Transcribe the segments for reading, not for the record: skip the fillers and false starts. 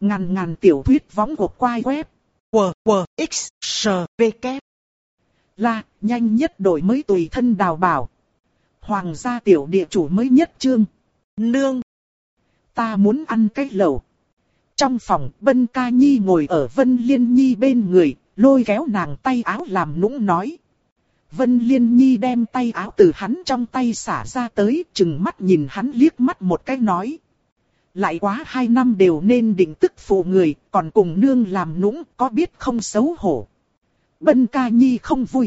Ngàn ngàn tiểu thuyết võng của quai web. WWXSVK. Là, nhanh nhất đổi mới tùy thân đào bảo. Hoàng gia tiểu địa chủ mới nhất chương. Nương. Ta muốn ăn cái lẩu. Trong phòng, Vân Ca Nhi ngồi ở Vân Liên Nhi bên người, lôi kéo nàng tay áo làm nũng nói. Vân Liên Nhi đem tay áo từ hắn trong tay xả ra tới, chừng mắt nhìn hắn liếc mắt một cái nói. Lại quá 2 năm đều nên định tức phụ người, còn cùng nương làm nũng, có biết không xấu hổ. Vân Ca Nhi không vui.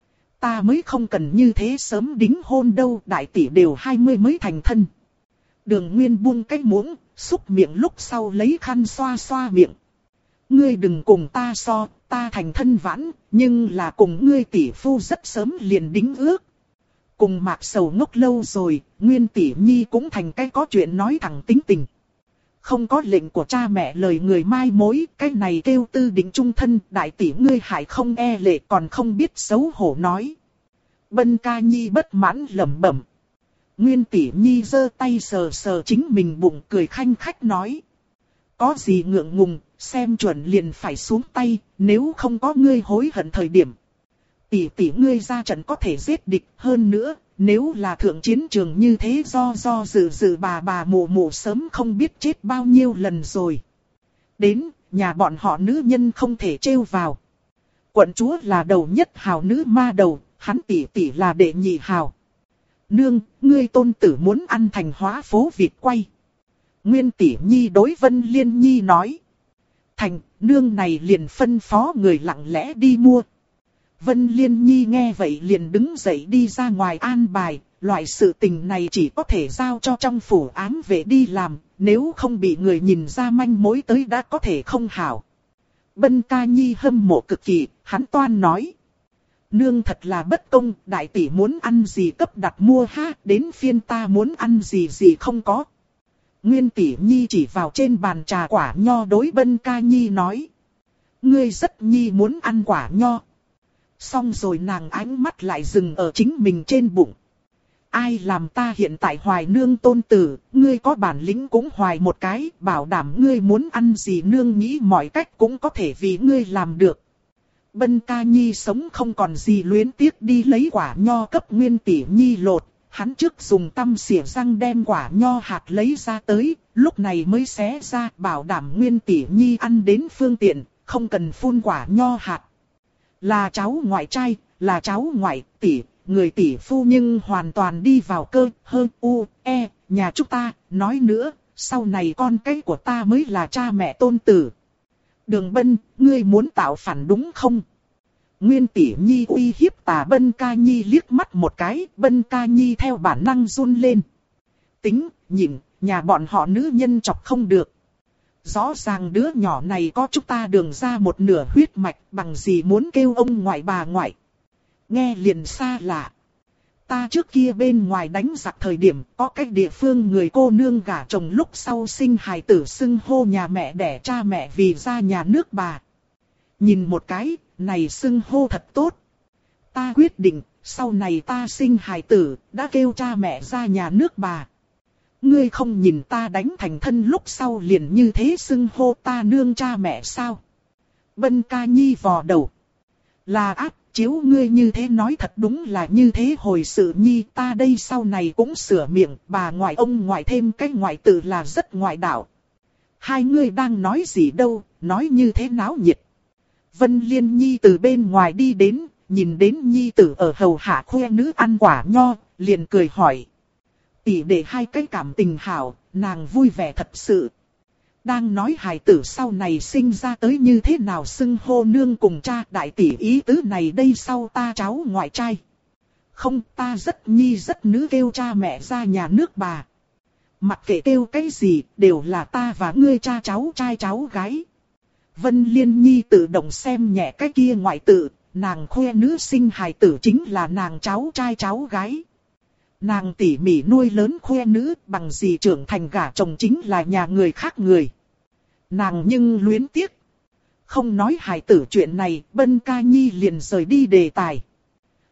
Ta mới không cần như thế sớm đính hôn đâu, đại tỷ đều 20 mới thành thân. Đường Nguyên buông cái muỗng, xúc miệng lúc sau lấy khăn xoa xoa miệng. Ngươi đừng cùng ta so, ta thành thân vãn, nhưng là cùng ngươi tỷ phu rất sớm liền đính ước. Cùng Mạc Sầu ngốc lâu rồi, Nguyên tỷ nhi cũng thành cái có chuyện nói thẳng tính tình. Không có lệnh của cha mẹ lời người mai mối, cái này kêu tư định trung thân, đại tỷ ngươi hại không e lệ còn không biết xấu hổ nói. Vân Ca Nhi bất mãn lẩm bẩm. Nguyên tỷ nhi giơ tay sờ sờ chính mình bụng cười khanh khách nói. Có gì ngượng ngùng, xem chuẩn liền phải xuống tay, nếu không có ngươi hối hận thời điểm. Tỷ tỷ ngươi ra trận có thể giết địch hơn nữa, nếu là thượng chiến trường như thế do dự bà mụ sớm không biết chết bao nhiêu lần rồi. Đến, nhà bọn họ nữ nhân không thể trêu vào. Quận chúa là đầu nhất hào nữ ma đầu, hắn tỷ tỷ là đệ nhị hào. Nương, ngươi tôn tử muốn ăn thành hóa phố Việt quay. Nguyên tỷ nhi đối Vân Liên Nhi nói. Thành, nương này liền phân phó người lặng lẽ đi mua. Vân Liên Nhi nghe vậy liền đứng dậy đi ra ngoài an bài. Loại sự tình này chỉ có thể giao cho trong phủ ám vệ đi làm. Nếu không bị người nhìn ra manh mối tới đã có thể không hảo. Vân Ca Nhi hâm mộ cực kỳ, hắn toan nói. Nương thật là bất công, đại tỷ muốn ăn gì cấp đặt mua ha, đến phiên ta muốn ăn gì không có. Nguyên tỷ nhi chỉ vào trên bàn trà quả nho đối Vân Ca Nhi nói. Ngươi rất nhi muốn ăn quả nho. Xong rồi nàng ánh mắt lại dừng ở chính mình trên bụng. Ai làm ta hiện tại hoài nương tôn tử, ngươi có bản lĩnh cũng hoài một cái, bảo đảm ngươi muốn ăn gì nương nghĩ mọi cách cũng có thể vì ngươi làm được. Vân Ca Nhi sống không còn gì luyến tiếc đi lấy quả nho cấp Nguyên tỷ nhi lột, hắn trước dùng tăm xỉa răng đem quả nho hạt lấy ra tới, lúc này mới xé ra bảo đảm Nguyên tỷ nhi ăn đến phương tiện, không cần phun quả nho hạt. Là cháu ngoại trai, là cháu ngoại tỷ, người tỷ phu nhưng hoàn toàn đi vào cơ, nhà chúng ta, nói nữa, sau này con cái của ta mới là cha mẹ tôn tử. Đường Bân, ngươi muốn tạo phản đúng không? Nguyên tỷ nhi uy hiếp tà Vân Ca Nhi liếc mắt một cái, Vân Ca Nhi theo bản năng run lên. Tính, nhịn, nhà bọn họ nữ nhân chọc không được. Rõ ràng đứa nhỏ này có chúng ta Đường ra một nửa huyết mạch, bằng gì muốn kêu ông ngoại bà ngoại. Nghe liền xa lạ. Ta trước kia bên ngoài đánh giặc thời điểm, có cách địa phương người cô nương gả chồng lúc sau sinh hài tử xưng hô nhà mẹ đẻ cha mẹ vì ra nhà nước bà. Nhìn một cái, này xưng hô thật tốt. Ta quyết định, sau này ta sinh hài tử, đã kêu cha mẹ ra nhà nước bà. Ngươi không nhìn ta đánh thành thân lúc sau liền như thế xưng hô ta nương cha mẹ sao? Vân Ca Nhi vò đầu. Là ác, chiếu ngươi như thế nói thật đúng là như thế hồi sự nhi, ta đây sau này cũng sửa miệng, bà ngoại ông ngoại thêm cái ngoại tử là rất ngoại đạo. Hai ngươi đang nói gì đâu, nói như thế náo nhiệt. Vân Liên Nhi từ bên ngoài đi đến, nhìn đến Nhi tử ở hầu hạ khoe nữ ăn quả nho, liền cười hỏi. Tỷ đệ hai cái cảm tình hảo, nàng vui vẻ thật sự. Đang nói hài tử sau này sinh ra tới như thế nào xưng hô nương cùng cha, đại tỷ ý tứ này đây sau ta cháu ngoại trai. Không, ta rất nhi rất nữ kêu cha mẹ ra nhà nước bà. Mặc kệ kêu cái gì, đều là ta và ngươi cha cháu trai cháu gái. Vân Liên Nhi tự động xem nhẹ cái kia ngoại tự, nàng khoe nữ sinh hài tử chính là nàng cháu trai cháu gái. Nàng tỉ mỉ nuôi lớn khoe nữ, bằng gì trưởng thành gả chồng chính là nhà người khác người. Nàng nhưng luyến tiếc. Không nói hài tử chuyện này, Vân Ca Nhi liền rời đi đề tài.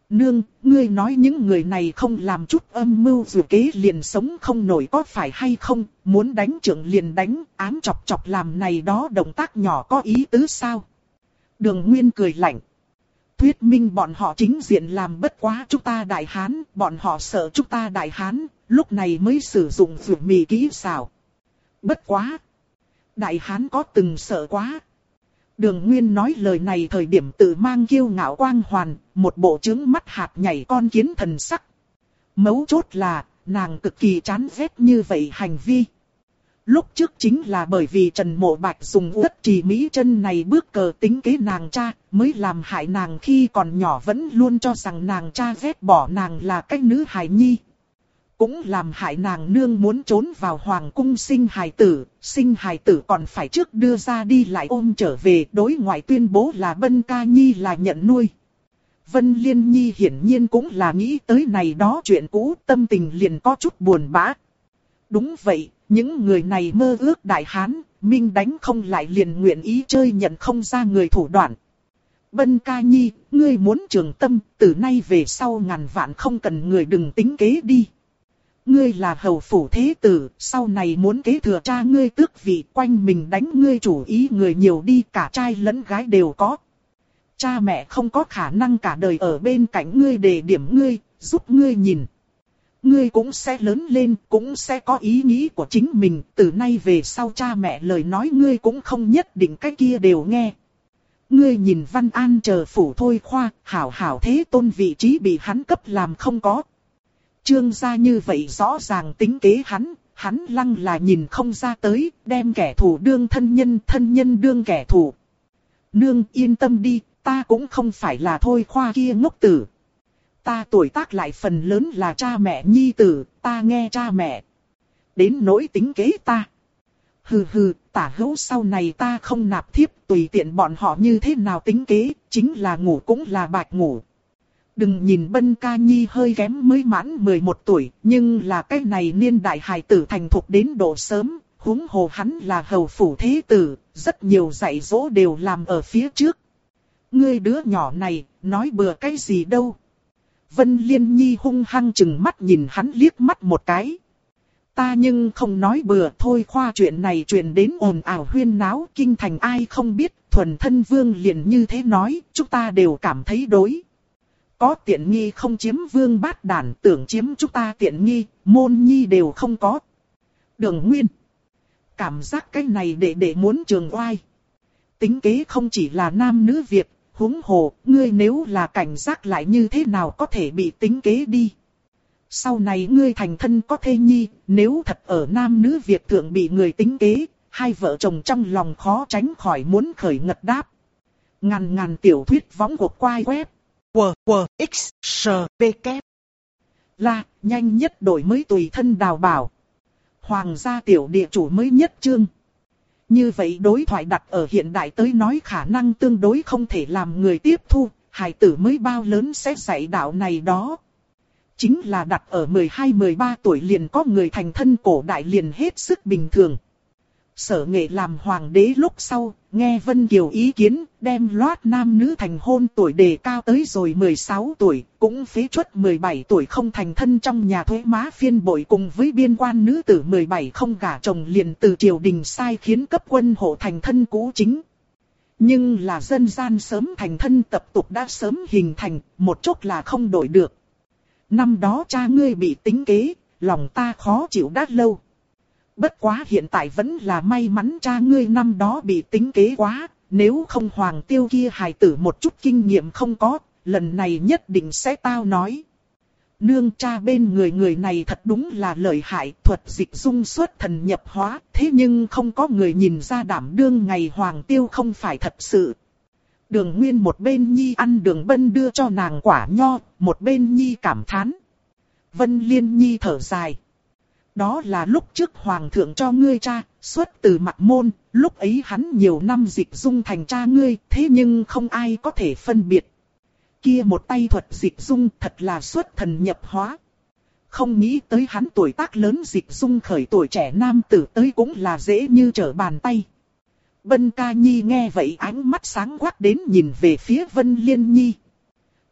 Nương, ngươi nói những người này không làm chút âm mưu dù kế liền sống không nổi có phải hay không, muốn đánh trưởng liền đánh, ám chọc chọc làm này đó động tác nhỏ có ý tứ sao? Đường Nguyên cười lạnh. Thuyết minh bọn họ chính diện làm bất quá chúng ta Đại Hán, bọn họ sợ chúng ta Đại Hán, lúc này mới sử dụng rượu mì kỹ xảo. Bất quá! Đại Hán có từng sợ quá. Đường Nguyên nói lời này thời điểm tự mang kiêu ngạo quang hoàn, một bộ trướng mắt hạt nhảy con kiến thần sắc. Mấu chốt là, nàng cực kỳ chán ghét như vậy hành vi. Lúc trước chính là bởi vì Trần Mộ Bạch dùng Uất Trì Mỹ chân này bước cờ tính kế nàng cha, mới làm hại nàng khi còn nhỏ vẫn luôn cho rằng nàng cha ghét bỏ nàng là cái nữ hài nhi. Cũng làm hại nàng nương muốn trốn vào hoàng cung sinh hài tử còn phải trước đưa ra đi lại ôm trở về, đối ngoại tuyên bố là Bân Ca Nhi là nhận nuôi. Vân Liên Nhi hiển nhiên cũng là nghĩ tới này đó chuyện cũ, tâm tình liền có chút buồn bã. Đúng vậy, những người này mơ ước Đại Hán, minh đánh không lại liền nguyện ý chơi nhận không ra người thủ đoạn. Bân Ca Nhi, ngươi muốn trường tâm, từ nay về sau ngàn vạn không cần người đừng tính kế đi. Ngươi là hầu phủ thế tử, sau này muốn kế thừa cha ngươi tước vị, quanh mình đánh ngươi chủ ý người nhiều đi, cả trai lẫn gái đều có. Cha mẹ không có khả năng cả đời ở bên cạnh ngươi để điểm ngươi, giúp ngươi nhìn. Ngươi cũng sẽ lớn lên, cũng sẽ có ý nghĩ của chính mình, từ nay về sau cha mẹ lời nói ngươi cũng không nhất định cái kia đều nghe. Ngươi nhìn Văn An chờ phủ Thôi Khoa, hảo hảo thế tôn vị trí bị hắn cấp làm không có. Trương gia như vậy rõ ràng tính kế hắn lăng là nhìn không ra tới, đem kẻ thù đương thân nhân đương kẻ thù. Nương yên tâm đi, ta cũng không phải là Thôi Khoa kia ngốc tử. Ta tuổi tác lại phần lớn là cha mẹ nhi tử, ta nghe cha mẹ. Đến nỗi tính kế ta. Hừ hừ, tả hữu sau này ta không nạp thiếp, tùy tiện bọn họ như thế nào tính kế, chính là ngủ cũng là bạch ngủ. Đừng nhìn Bân Ca Nhi hơi kém mới mãn 11 tuổi, nhưng là cái này niên đại hài tử thành thục đến độ sớm, huống hồ hắn là hầu phủ thế tử, rất nhiều dạy dỗ đều làm ở phía trước. Ngươi đứa nhỏ này, nói bừa cái gì đâu. Vân Liên Nhi hung hăng chừng mắt nhìn hắn liếc mắt một cái. Ta nhưng không nói bừa thôi, khoa chuyện này truyền đến ồn ào huyên náo, kinh thành ai không biết, thuần thân vương liền như thế nói, chúng ta đều cảm thấy đối. Có tiện nghi không chiếm vương bát đản, tưởng chiếm chúng ta tiện nghi, môn nhi đều không có. Đường Nguyên. Cảm giác cái này để muốn trường oai. Tính kế không chỉ là nam nữ việc, huống hồ, ngươi nếu là cảnh giác lại như thế nào có thể bị tính kế đi. Sau này ngươi thành thân có thê nhi, nếu thật ở nam nữ việc thượng bị người tính kế, hai vợ chồng trong lòng khó tránh khỏi muốn khởi ngật đáp. Ngàn tiểu thuyết võng cuộc quay web. X, B, K. Là, nhanh nhất đổi mới tùy thân đào bảo. Hoàng gia tiểu địa chủ mới nhất chương. Như vậy đối thoại đặt ở hiện đại tới nói khả năng tương đối không thể làm người tiếp thu, hài tử mới bao lớn sẽ dạy đạo này đó. Chính là đặt ở 12-13 tuổi liền có người thành thân cổ đại liền hết sức bình thường. Sở Nghệ làm hoàng đế lúc sau, nghe Vân Kiều ý kiến, đem loát nam nữ thành hôn tuổi đề cao tới rồi 16 tuổi, cũng phế truất 17 tuổi không thành thân trong nhà thuế má phiên bội cùng với biên quan nữ tử 17 không gả chồng liền từ triều đình sai khiến cấp quân hộ thành thân cũ chính. Nhưng là dân gian sớm thành thân tập tục đã sớm hình thành, một chút là không đổi được. Năm đó cha ngươi bị tính kế, lòng ta khó chịu đã lâu. Bất quá hiện tại vẫn là may mắn cha ngươi năm đó bị tính kế quá, nếu không Hoàng Tiêu kia hài tử một chút kinh nghiệm không có, lần này nhất định sẽ tao nói. Nương, cha bên người này thật đúng là lợi hại, thuật dịch dung xuất thần nhập hóa, thế nhưng không có người nhìn ra đảm đương ngày Hoàng Tiêu không phải thật sự. Đường Nguyên một bên nhi ăn đường Bân đưa cho nàng quả nho, một bên nhi cảm thán. Vân Liên Nhi thở dài. Đó là lúc trước hoàng thượng cho ngươi cha, xuất từ Mặc Môn, lúc ấy hắn nhiều năm dịch dung thành cha ngươi, thế nhưng không ai có thể phân biệt. Kia một tay thuật dịch dung thật là xuất thần nhập hóa. Không nghĩ tới hắn tuổi tác lớn dịch dung khởi tuổi trẻ nam tử tới cũng là dễ như trở bàn tay. Bân Ca Nhi nghe vậy ánh mắt sáng quắc đến nhìn về phía Vân Liên Nhi.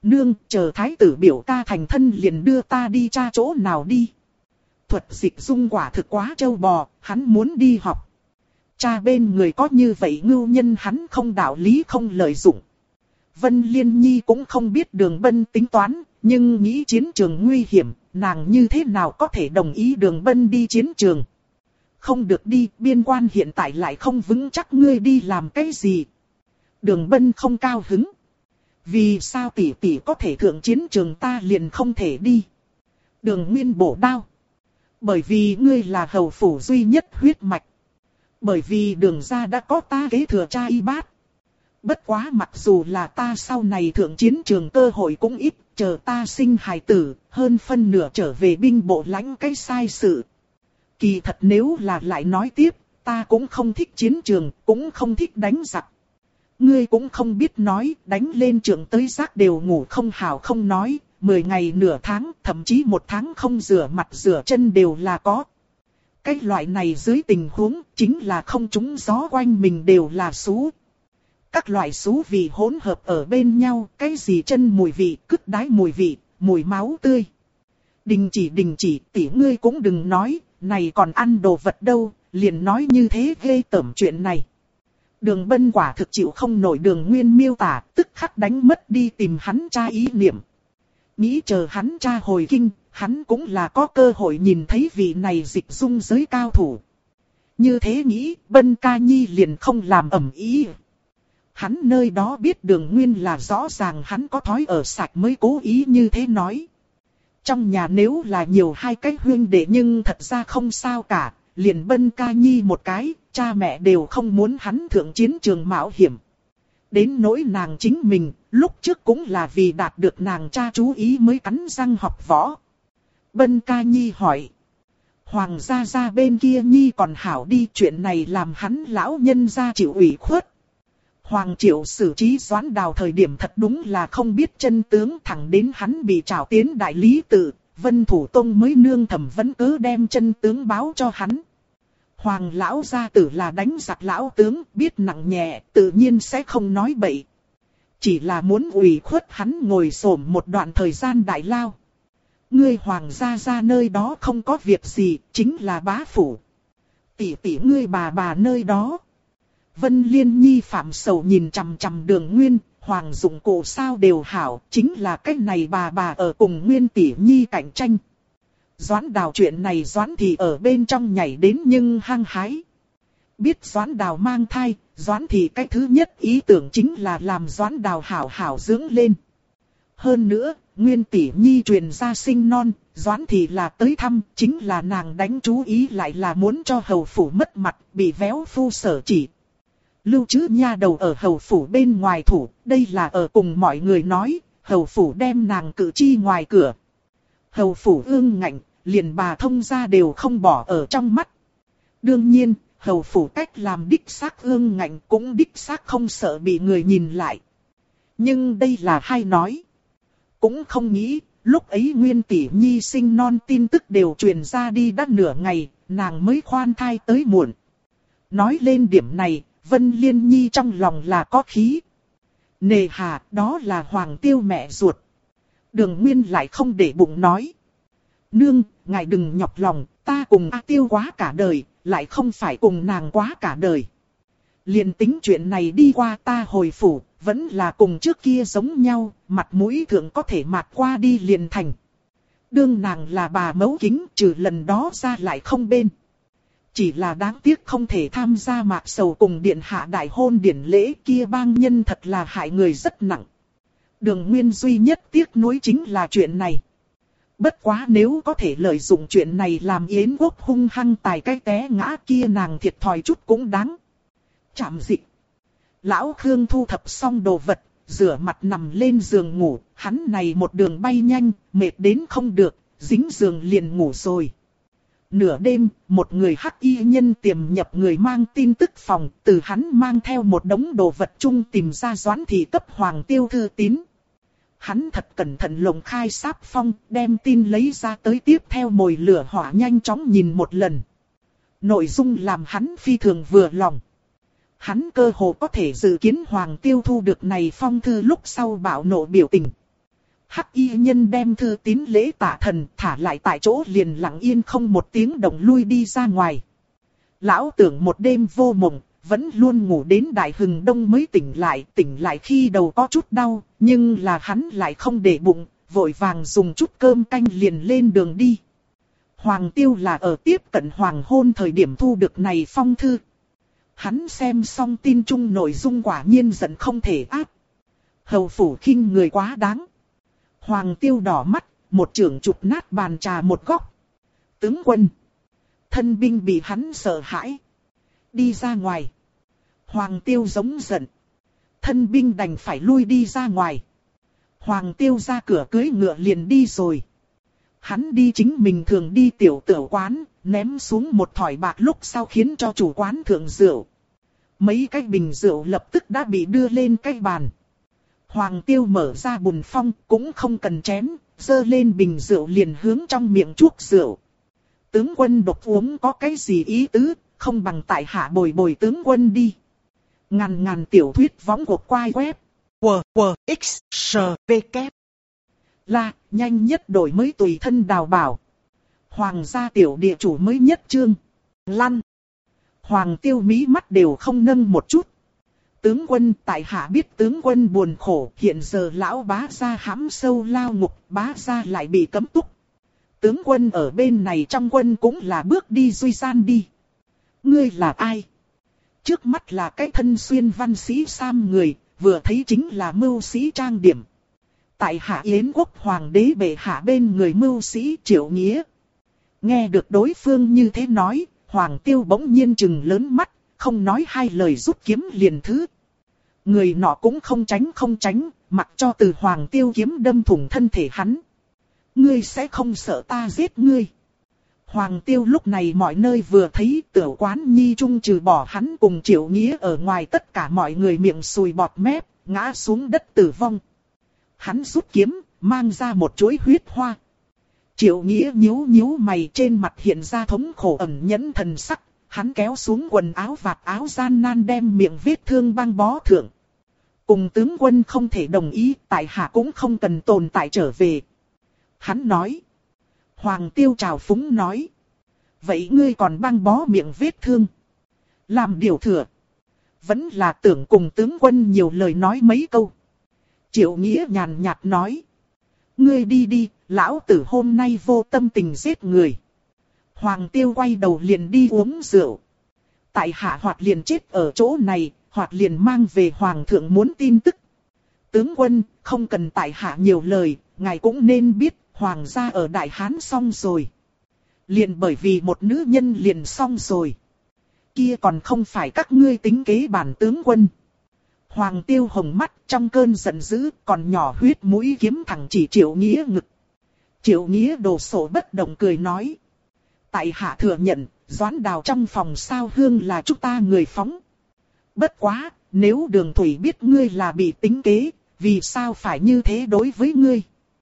Nương, chờ thái tử biểu ca thành thân liền đưa ta đi tra chỗ nào đi. Thuật dịch dung quả thực quá trâu bò, hắn muốn đi học. Cha bên người có như vậy ngưu nhân hắn không đạo lý không lợi dụng. Vân Liên Nhi cũng không biết Đường Bân tính toán, nhưng nghĩ chiến trường nguy hiểm, nàng như thế nào có thể đồng ý Đường Bân đi chiến trường. Không được đi, biên quan hiện tại lại không vững chắc, ngươi đi làm cái gì. Đường Bân không cao hứng. Vì sao tỷ tỷ có thể thượng chiến trường ta liền không thể đi. Đường Nguyên bổ đao. Bởi vì ngươi là hầu phủ duy nhất huyết mạch. Bởi vì Đường gia đã có ta kế thừa cha y bát. Bất quá mặc dù là ta sau này thượng chiến trường cơ hội cũng ít, chờ ta sinh hài tử, hơn phân nửa trở về binh bộ lãnh cái sai sự. Kỳ thật nếu là lại nói tiếp, ta cũng không thích chiến trường, cũng không thích đánh giặc. Ngươi cũng không biết nói, đánh lên trường tới giặc đều ngủ không hào không nói, 10 ngày nửa tháng, thậm chí 1 tháng không rửa mặt rửa chân đều là có. Cái loại này dưới tình huống, chính là không trúng gió quanh mình đều là xú. Các loại xú vị hỗn hợp ở bên nhau, cái gì chân mùi vị, cứt đái mùi vị, mùi máu tươi. Đình chỉ, tỷ ngươi cũng đừng nói, này còn ăn đồ vật đâu, liền nói như thế ghê tởm chuyện này. Đường Bân quả thực chịu không nổi Đường Nguyên miêu tả, tức khắc đánh mất đi tìm hắn cha ý niệm. Nghĩ chờ hắn cha hồi kinh, hắn cũng là có cơ hội nhìn thấy vị này dịch dung giới cao thủ. Như thế nghĩ, Bân ca nhi liền không làm ẩm ý. Hắn nơi đó biết Đường Nguyên là rõ ràng hắn có thói ở sạch mới cố ý như thế nói. Trong nhà nếu là nhiều hai cái huynh đệ nhưng thật ra không sao cả, liền Bân ca nhi một cái, cha mẹ đều không muốn hắn thượng chiến trường mạo hiểm. Đến nỗi nàng chính mình, lúc trước cũng là vì đạt được nàng cha chú ý mới cắn răng học võ. Bân ca nhi hỏi. Hoàng gia gia bên kia nhi còn hảo đi, chuyện này làm hắn lão nhân gia chịu ủy khuất. Hoàng Triệu xử trí Doãn Đào thời điểm thật đúng là không biết chân tướng, thẳng đến hắn bị trảo tiến đại lý tự, Vân Thủ Tông mới nương thẩm vấn cứ đem chân tướng báo cho hắn. Hoàng lão gia tử là đánh giặc lão tướng, biết nặng nhẹ, tự nhiên sẽ không nói bậy. Chỉ là muốn ủy khuất hắn ngồi xổm một đoạn thời gian đại lao. Ngươi hoàng gia gia nơi đó không có việc gì, chính là bá phủ. Tỷ tỷ ngươi bà nơi đó. Vân Liên Nhi phạm sầu nhìn chằm chằm Đường Nguyên, hoàng dụng cụ sao đều hảo, chính là cách này bà ở cùng Nguyên tỷ nhi cạnh tranh. Doãn Đào chuyện này Doãn Thị ở bên trong nhảy đến nhưng hăng hái. Biết Doãn Đào mang thai, Doãn Thị cái thứ nhất ý tưởng chính là làm Doãn Đào hảo hảo dưỡng lên. Hơn nữa, Nguyên tỷ nhi truyền ra sinh non, Doãn Thị là tới thăm, chính là nàng đánh chú ý lại là muốn cho hầu phủ mất mặt, bị véo phu sở chỉ. Lưu trữ nha đầu ở hầu phủ bên ngoài thủ, đây là ở cùng mọi người nói, hầu phủ đem nàng cử chi ngoài cửa. Hầu phủ ương ngạnh, liền bà thông gia đều không bỏ ở trong mắt. Đương nhiên, hầu phủ cách làm đích xác ương ngạnh cũng đích xác không sợ bị người nhìn lại. Nhưng đây là hay nói. Cũng không nghĩ, lúc ấy Nguyên tỷ nhi sinh non tin tức đều truyền ra đi đã nửa ngày, nàng mới khoan thai tới muộn. Nói lên điểm này, Vân Liên Nhi trong lòng là có khí. Nề hà, đó là Hoàng Tiêu mẹ ruột. Đường Nguyên lại không để bụng nói. Nương, ngài đừng nhọc lòng, ta cùng A Tiêu quá cả đời, lại không phải cùng nàng quá cả đời. Liền tính chuyện này đi qua ta hồi phủ, vẫn là cùng trước kia giống nhau, mặt mũi thượng có thể mạt qua đi liền thành. Đương nàng là bà mẫu kính, trừ lần đó ra lại không bên. Chỉ là đáng tiếc không thể tham gia mạc sầu cùng điện hạ đại hôn điển lễ, kia bang nhân thật là hại người rất nặng. Đường Nguyên duy nhất tiếc nuối chính là chuyện này. Bất quá nếu có thể lợi dụng chuyện này làm Yến Quốc hung hăng tài cái té ngã kia, nàng thiệt thòi chút cũng đáng. Chạm dịch. Lão Khương thu thập xong đồ vật, rửa mặt nằm lên giường ngủ, hắn này một đường bay nhanh, mệt đến không được, dính giường liền ngủ rồi. Nửa đêm, một người hắc y nhân tiềm nhập người mang tin tức phòng, từ hắn mang theo một đống đồ vật chung tìm ra Doãn Thị cấp Hoàng Tiêu thư tín. Hắn thật cẩn thận lồng khai sáp phong, đem tin lấy ra tới, tiếp theo mồi lửa hỏa nhanh chóng nhìn một lần. Nội dung làm hắn phi thường vừa lòng. Hắn cơ hồ có thể dự kiến Hoàng Tiêu thu được này phong thư lúc sau bạo nộ biểu tình. Hắc y nhân đem thư tín lễ tạ thần thả lại tại chỗ liền lặng yên không một tiếng động lui đi ra ngoài. Lão tưởng một đêm vô mộng, vẫn luôn ngủ đến đại hừng đông mới tỉnh lại khi đầu có chút đau, nhưng là hắn lại không để bụng, vội vàng dùng chút cơm canh liền lên đường đi. Hoàng Tiêu là ở tiếp cận hoàng hôn thời điểm thu được này phong thư. Hắn xem xong tin chung nội dung quả nhiên giận không thể áp. Hầu phủ khinh người quá đáng. Hoàng Tiêu đỏ mắt, một chưởng chụp nát bàn trà một góc. Tướng quân. Thân binh bị hắn sợ hãi. Đi ra ngoài. Hoàng Tiêu giống giận. Thân binh đành phải lui đi ra ngoài. Hoàng Tiêu ra cửa cưỡi ngựa liền đi rồi. Hắn đi chính mình thường đi tiểu quán, ném xuống một thỏi bạc lúc sau khiến cho chủ quán thượng rượu. Mấy cái bình rượu lập tức đã bị đưa lên cái bàn. Hoàng Tiêu mở ra bùn phong cũng không cần chén, dơ lên bình rượu liền hướng trong miệng chuốc rượu. Tướng quân độc uống có cái gì ý tứ, không bằng tại hạ bồi bồi tướng quân đi. Ngàn tiểu thuyết võng cuộc quay web. WWXSPK là nhanh nhất đổi mới tùy thân đào bảo. Hoàng gia tiểu địa chủ mới nhất chương. Lăn. Hoàng Tiêu mí mắt đều không nâng một chút. Tướng quân, tại hạ biết tướng quân buồn khổ, hiện giờ lão bá gia hãm sâu lao ngục, bá gia lại bị cấm túc. Tướng quân ở bên này trong quân cũng là bước đi duy gian đi. Ngươi là ai? Trước mắt là cái thân xuyên văn sĩ sam người, vừa thấy chính là mưu sĩ trang điểm. Tại hạ Yến quốc hoàng đế bệ hạ bên người mưu sĩ Triệu Nghĩa. Nghe được đối phương như thế nói, Hoàng Tiêu bỗng nhiên trừng lớn mắt, không nói hai lời rút kiếm liền thứ. Người nọ cũng không tránh, mặc cho từ Hoàng Tiêu kiếm đâm thủng thân thể hắn. Ngươi sẽ không sợ ta giết ngươi. Hoàng Tiêu lúc này mọi nơi vừa thấy tiểu quán nhi trung trừ bỏ hắn cùng Triệu Nghĩa ở ngoài tất cả mọi người miệng sùi bọt mép, ngã xuống đất tử vong. Hắn rút kiếm, mang ra một chuỗi huyết hoa. Triệu Nghĩa nhíu mày, trên mặt hiện ra thống khổ ẩn nhẫn thần sắc. Hắn kéo xuống quần áo vạt áo gian nan đem miệng vết thương băng bó thượng. Cùng tướng quân không thể đồng ý, tại hạ cũng không cần tồn tại trở về. Hắn nói. Hoàng Tiêu trào phúng nói. Vậy ngươi còn băng bó miệng vết thương. Làm điều thừa. Vẫn là tưởng cùng tướng quân nhiều lời nói mấy câu. Triệu Nghĩa nhàn nhạt nói. Ngươi đi, lão tử hôm nay vô tâm tình giết người. Hoàng Tiêu quay đầu liền đi uống rượu. Tại hạ hoặc liền chết ở chỗ này, hoặc liền mang về hoàng thượng muốn tin tức. Tướng quân, không cần tại hạ nhiều lời, ngài cũng nên biết, hoàng gia ở Đại Hán xong rồi. Liền bởi vì một nữ nhân liền xong rồi. Kia còn không phải các ngươi tính kế bản tướng quân. Hoàng Tiêu hồng mắt trong cơn giận dữ, còn nhỏ huyết mũi kiếm thẳng chỉ Triệu Nghĩa ngực. Triệu Nghĩa đồ sổ bất động cười nói. Tại hạ thừa nhận, Doãn Đào trong phòng sao hương là chúng ta người phóng. Bất quá, nếu Đường Thủy biết ngươi là bị tính kế, vì sao phải như thế đối với ngươi?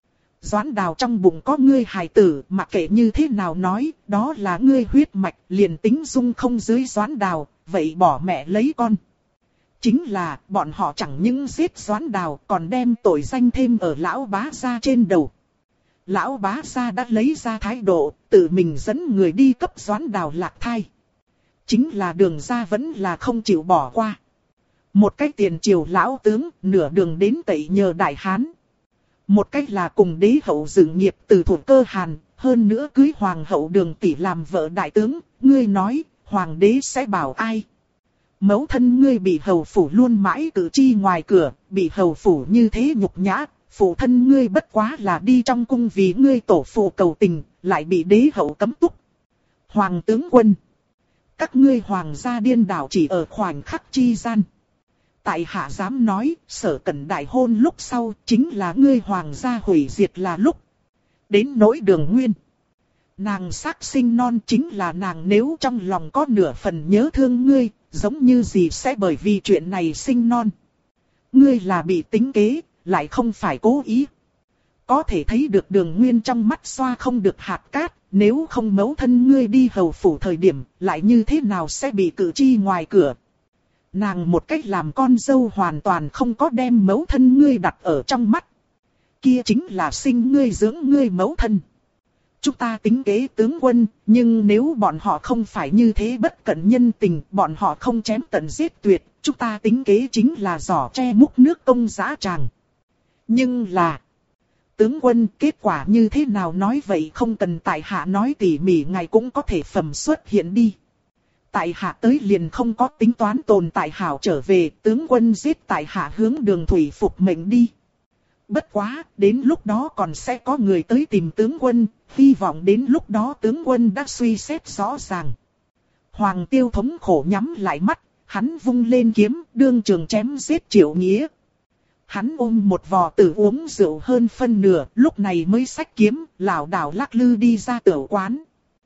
Doãn Đào trong bụng có ngươi hài tử, mặc kệ như thế nào nói, đó là ngươi huyết mạch, liền tính dung không dưới Doãn Đào, vậy bỏ mẹ lấy con. Chính là, bọn họ chẳng những giết Doãn Đào, còn đem tội danh thêm ở lão bá gia trên đầu. Lão bá gia đã lấy ra thái độ, tự mình dẫn người đi cấp Doãn Đào lạc thai. Chính là Đường gia vẫn là không chịu bỏ qua. Một cách tiền triều lão tướng, nửa đường đến tẩy nhờ Đại Hán. Một cách là cùng đế hậu dựng nghiệp từ thủ Cơ Hàn, hơn nữa cưới hoàng hậu Đường tỷ làm vợ đại tướng, ngươi nói, hoàng đế sẽ bảo ai? Mẫu thân ngươi bị hầu phủ luôn mãi cử chi ngoài cửa, bị hầu phủ như thế nhục nhã, phụ thân ngươi bất quá là đi trong cung vì ngươi tổ phụ cầu tình, lại bị đế hậu cấm túc. Hoàng tướng quân, các ngươi hoàng gia điên đảo chỉ ở khoảnh khắc chi gian. Tại hạ dám nói, Sở Cẩn đại hôn lúc sau chính là ngươi hoàng gia hủy diệt là lúc. Đến nỗi Đường Nguyên, nàng xác sinh non chính là nàng nếu trong lòng có nửa phần nhớ thương ngươi, giống như gì sẽ bởi vì chuyện này sinh non. Ngươi là bị tính kế, lại không phải cố ý. Có thể thấy được Đường Nguyên trong mắt xoa không được hạt cát, nếu không mẫu thân ngươi đi hầu phủ thời điểm, lại như thế nào sẽ bị cử chi ngoài cửa. Nàng một cách làm con dâu hoàn toàn không có đem mẫu thân ngươi đặt ở trong mắt. kia chính là sinh ngươi dưỡng ngươi mẫu thân. Chúng ta tính kế tướng quân, nhưng nếu bọn họ không phải như thế bất cận nhân tình, bọn họ không chém tận giết tuyệt, chúng ta tính kế chính là giỏ tre múc nước công dã tràng. Nhưng là, tướng quân kết quả như thế nào nói vậy không cần tại hạ nói tỉ mỉ, ngài cũng có thể phẩm xuất hiện đi. Tại hạ tới liền không có tính toán tồn tại hảo trở về, tướng quân giết tại hạ hướng đường thủy phục mệnh đi. Bất quá, đến lúc đó còn sẽ có người tới tìm tướng quân, hy vọng đến lúc đó tướng quân đã suy xét rõ ràng. Hoàng Tiêu thống khổ nhắm lại mắt, hắn vung lên kiếm, đương trường chém giết Triệu Nghĩa. Hắn ôm một vò tử uống rượu hơn phân nửa, lúc này mới xách kiếm, lảo đảo lắc lư đi ra tửu quán.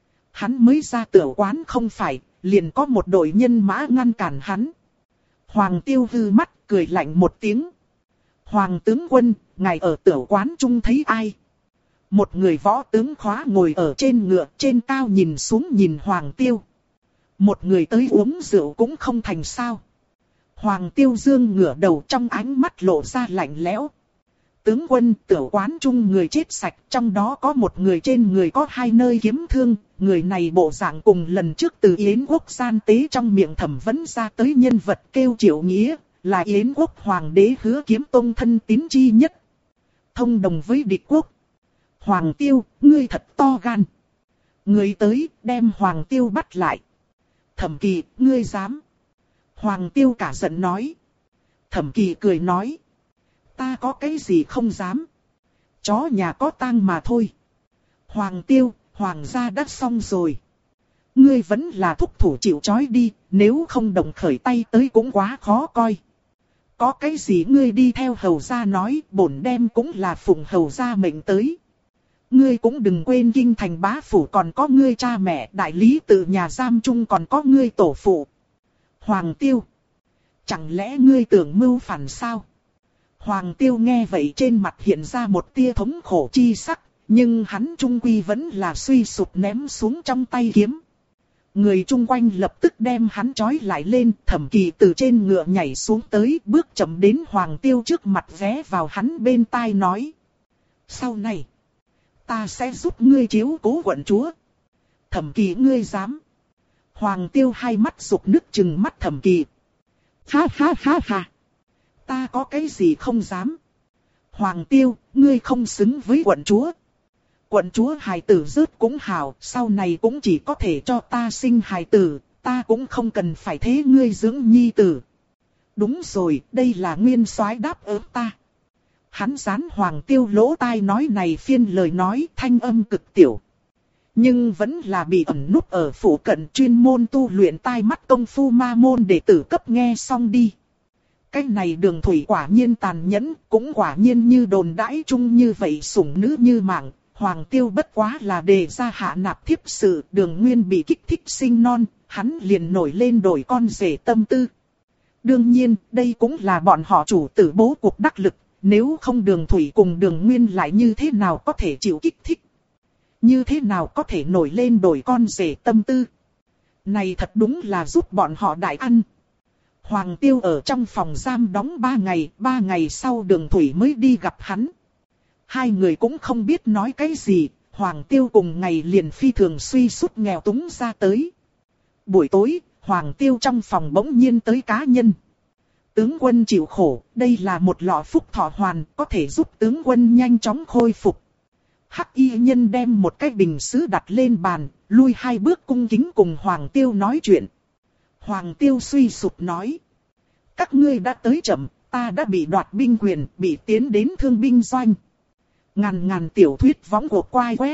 Hắn mới ra tửu quán không phải, liền có một đội nhân mã ngăn cản hắn. Hoàng Tiêu hư mắt, cười lạnh một tiếng. Hoàng tướng quân, ngài ở tửu quán trung thấy ai? Một người võ tướng khóa ngồi ở trên ngựa, trên cao nhìn xuống nhìn Hoàng Tiêu. Một người tới uống rượu cũng không thành sao. Hoàng Tiêu dương ngửa đầu, trong ánh mắt lộ ra lạnh lẽo. Tướng quân, tửu quán trung người chết sạch, trong đó có một người trên người có 2 nơi kiếm thương. Người này bộ dạng cùng lần trước từ Yến quốc gian tế trong miệng thẩm vấn ra tới nhân vật kêu Triệu Nghĩa, là Yến quốc hoàng đế Hứa Kiếm Tông thân tín chi nhất. Thông đồng với địch quốc. Hoàng Tiêu, ngươi thật to gan. Người tới, đem Hoàng Tiêu bắt lại. Thẩm Kỳ, ngươi dám. Hoàng Tiêu cả giận nói. Thẩm Kỳ cười nói. Ta có cái gì không dám. Chó nhà có tang mà thôi. Hoàng Tiêu, hoàng gia đã xong rồi. Ngươi vẫn là thúc thủ chịu trói đi, nếu không động khởi tay tới cũng quá khó coi. Có cái gì ngươi đi theo hầu gia nói, bổn đem cũng là phụng hầu gia mệnh tới. Ngươi cũng đừng quên kinh thành bá phủ còn có ngươi cha mẹ, đại lý tự nhà giam chung còn có ngươi tổ phụ. Hoàng Tiêu, chẳng lẽ ngươi tưởng mưu phản sao? Hoàng Tiêu nghe vậy trên mặt hiện ra một tia thống khổ chi sắc, nhưng hắn trung quy vẫn là suy sụp ném xuống trong tay kiếm. Người chung quanh lập tức đem hắn trói lại lên, Thẩm Kỳ từ trên ngựa nhảy xuống tới, bước chậm đến Hoàng Tiêu trước mặt ghé vào hắn bên tai nói. Sau này, ta sẽ giúp ngươi chiếu cố quận chúa. Thẩm Kỳ ngươi dám. Hoàng Tiêu hai mắt sụp nước trừng mắt Thẩm Kỳ. Ha ha ha ha. Ta có cái gì không dám. Hoàng Tiêu, ngươi không xứng với quận chúa. Quận chúa hài tử rớt cũng hảo, sau này cũng chỉ có thể cho ta sinh hài tử, ta cũng không cần phải thế ngươi dưỡng nhi tử. Đúng rồi, đây là nguyên soái đáp ứng ta. Hắn dán Hoàng Tiêu lỗ tai nói này phiên lời nói thanh âm cực tiểu. Nhưng vẫn là bị ẩn núp ở phủ cận chuyên môn tu luyện tai mắt công phu ma môn đệ tử cấp nghe xong đi. Cái này Đường Thủy quả nhiên tàn nhẫn, cũng quả nhiên như đồn đãi chung như vậy sủng nữ như mạng. Hoàng Tiêu bất quá là đề ra hạ nạp thiếp sự, Đường Nguyên bị kích thích sinh non, hắn liền nổi lên đổi con rể tâm tư. Đương nhiên, đây cũng là bọn họ chủ tử bố cục đắc lực, nếu không Đường Thủy cùng Đường Nguyên lại như thế nào có thể chịu kích thích. Như thế nào có thể nổi lên đổi con rể tâm tư. Này thật đúng là giúp bọn họ đại ăn. Hoàng Tiêu ở trong phòng giam đóng 3 ngày sau Đường Thủy mới đi gặp hắn. Hai người cũng không biết nói cái gì, Hoàng Tiêu cùng ngày liền phi thường suy sút nghèo túng ra tới. Buổi tối, Hoàng Tiêu trong phòng bỗng nhiên tới cá nhân. Tướng quân chịu khổ, đây là một lọ phúc thọ hoàn, có thể giúp tướng quân nhanh chóng khôi phục. Hắc y nhân đem một cái bình sứ đặt lên bàn, lui 2 bước cung kính cùng Hoàng Tiêu nói chuyện. Hoàng Tiêu suy sụp nói. Các ngươi đã tới chậm, ta đã bị đoạt binh quyền, bị tiến đến thương binh doanh. Ngàn tiểu thuyết võng của quai web.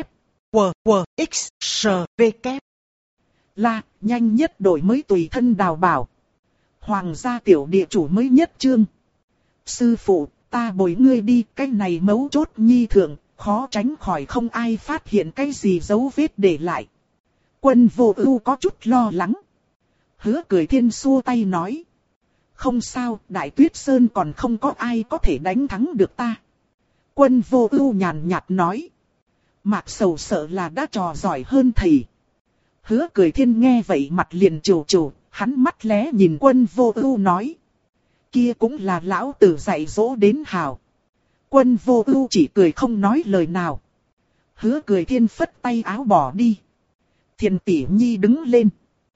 WWXSVK. Là, nhanh nhất đổi mới tùy thân đào bảo. Hoàng gia tiểu địa chủ mới nhất chương. Sư phụ, ta bồi ngươi đi, cái này mấu chốt nhi thượng, khó tránh khỏi không ai phát hiện cái gì dấu vết để lại. Quân Vô Ưu có chút lo lắng. Hứa Cười Thiên xua tay nói. Không sao, Đại Tuyết Sơn còn không có ai có thể đánh thắng được ta. Quân Vô Ưu nhàn nhạt nói. Mạc Sầu sợ là đã trò giỏi hơn thầy. Hứa Cười Thiên nghe vậy mặt liền trù trù, hắn mắt lé nhìn Quân Vô Ưu nói. Kia cũng là lão tử dạy dỗ đến hảo. Quân Vô Ưu chỉ cười không nói lời nào. Hứa Cười Thiên phất tay áo bỏ đi. Thiền tỷ nhi đứng lên.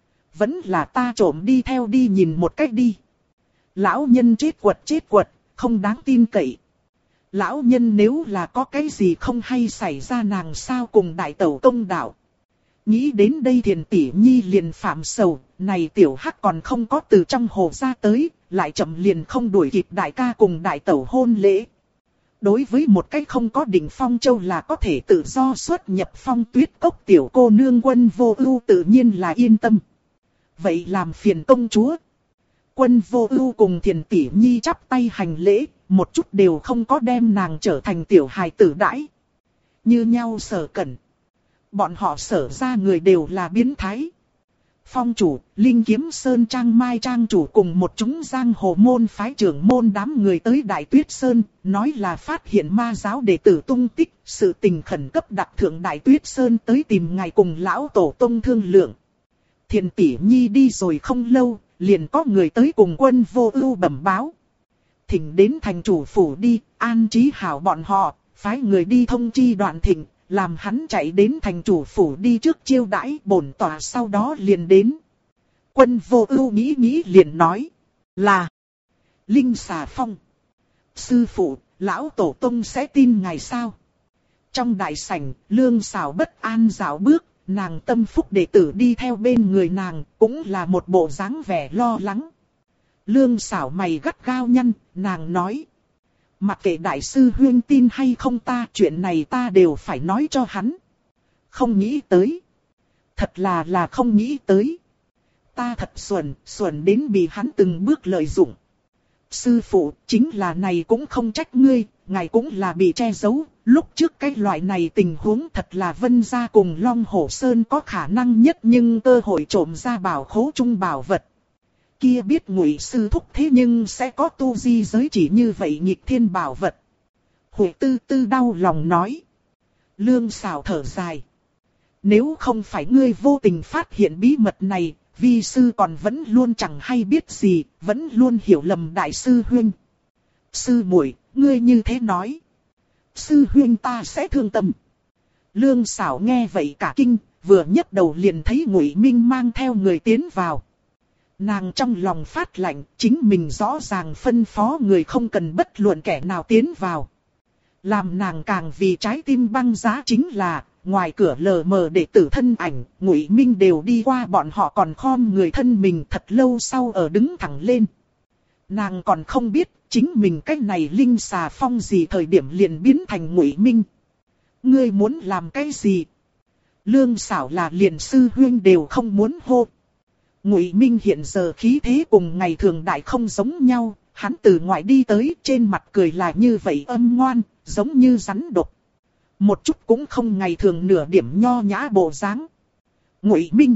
Vẫn là ta trộm đi theo đi nhìn một cách đi. Lão nhân chết quật, không đáng tin cậy. Lão nhân nếu là có cái gì không hay xảy ra nàng sao cùng đại tẩu công đạo. Nghĩ đến đây Thiền tỷ nhi liền phạm sầu, này tiểu hắc còn không có từ trong hồ ra tới, lại chậm liền không đuổi kịp đại ca cùng đại tẩu hôn lễ. Đối với một cái không có đỉnh phong châu là có thể tự do xuất nhập Phong Tuyết Cốc tiểu cô nương Quân Vô Ưu tự nhiên là yên tâm. Vậy làm phiền công chúa. Quân Vô Ưu cùng Thiền tỷ nhi chắp tay hành lễ, một chút đều không có đem nàng trở thành tiểu hài tử đãi. Như nhau Sở Cẩn. Bọn họ Sở ra người đều là biến thái. Phong chủ, Linh Kiếm Sơn Trang Mai Trang chủ cùng một chúng giang hồ môn phái trưởng môn đám người tới Đại Tuyết Sơn, nói là phát hiện ma giáo đệ tử tung tích, sự tình khẩn cấp đặt thượng Đại Tuyết Sơn tới tìm ngài cùng lão tổ tông thương lượng. Thiền tỷ nhi đi rồi không lâu, liền có người tới cùng Quân Vô Ưu bẩm báo. Thỉnh đến thành chủ phủ đi, an trí hảo bọn họ, phái người đi thông chi Đoạn Thịnh, làm hắn chạy đến thành chủ phủ đi trước chiêu đãi bổn tọa sau đó liền đến. Quân Vô Ưu nghĩ liền nói là Linh Xà Phong. Sư phụ, lão tổ tông sẽ tin ngài sao? Trong đại sảnh, Lương Sảo bất an dạo bước, nàng tâm phúc đệ tử đi theo bên người nàng, cũng là một bộ dáng vẻ lo lắng. Lương Sảo mày gắt gao nhăn, nàng nói: mặc kệ đại sư huynh tin hay không ta, chuyện này ta đều phải nói cho hắn. Không nghĩ tới. Thật là không nghĩ tới. Ta thật xuẩn đến bị hắn từng bước lợi dụng. Sư phụ, chính là này cũng không trách ngươi, ngài cũng là bị che giấu. Lúc trước cái loại này tình huống thật là Vân gia cùng Long Hổ Sơn có khả năng nhất, nhưng cơ hội trộm ra bảo khố trung bảo vật. Kia biết Ngụy sư thúc thế nhưng sẽ có tu di giới chỉ như vậy nghịch thiên bảo vật. Huệ Tư Tư đau lòng nói. Lương Sảo thở dài. Nếu không phải ngươi vô tình phát hiện bí mật này, vi sư còn vẫn luôn chẳng hay biết gì, vẫn luôn hiểu lầm đại sư huynh. Sư muội, ngươi như thế nói. Sư huynh ta sẽ thương tâm. Lương Sảo nghe vậy cả kinh, vừa nhấc đầu liền thấy Ngụy Minh mang theo người tiến vào. Nàng trong lòng phát lạnh, chính mình rõ ràng phân phó người không cần bất luận kẻ nào tiến vào. Làm nàng càng vì trái tim băng giá chính là, ngoài cửa lờ mờ đệ tử thân ảnh, Ngụy Minh đều đi qua, bọn họ còn khom người thân mình thật lâu sau ở đứng thẳng lên. Nàng còn không biết, chính mình cái này Linh Xà Phong gì thời điểm liền biến thành Ngụy Minh. Ngươi muốn làm cái gì? Lương Sảo là liền sư huynh đều không muốn hô. Ngụy Minh hiện giờ khí thế cùng ngày thường đại không giống nhau, hắn từ ngoài đi tới, trên mặt cười là như vậy âm ngoan, giống như rắn độc. Một chút cũng không ngày thường nửa điểm nho nhã bộ dáng. Ngụy Minh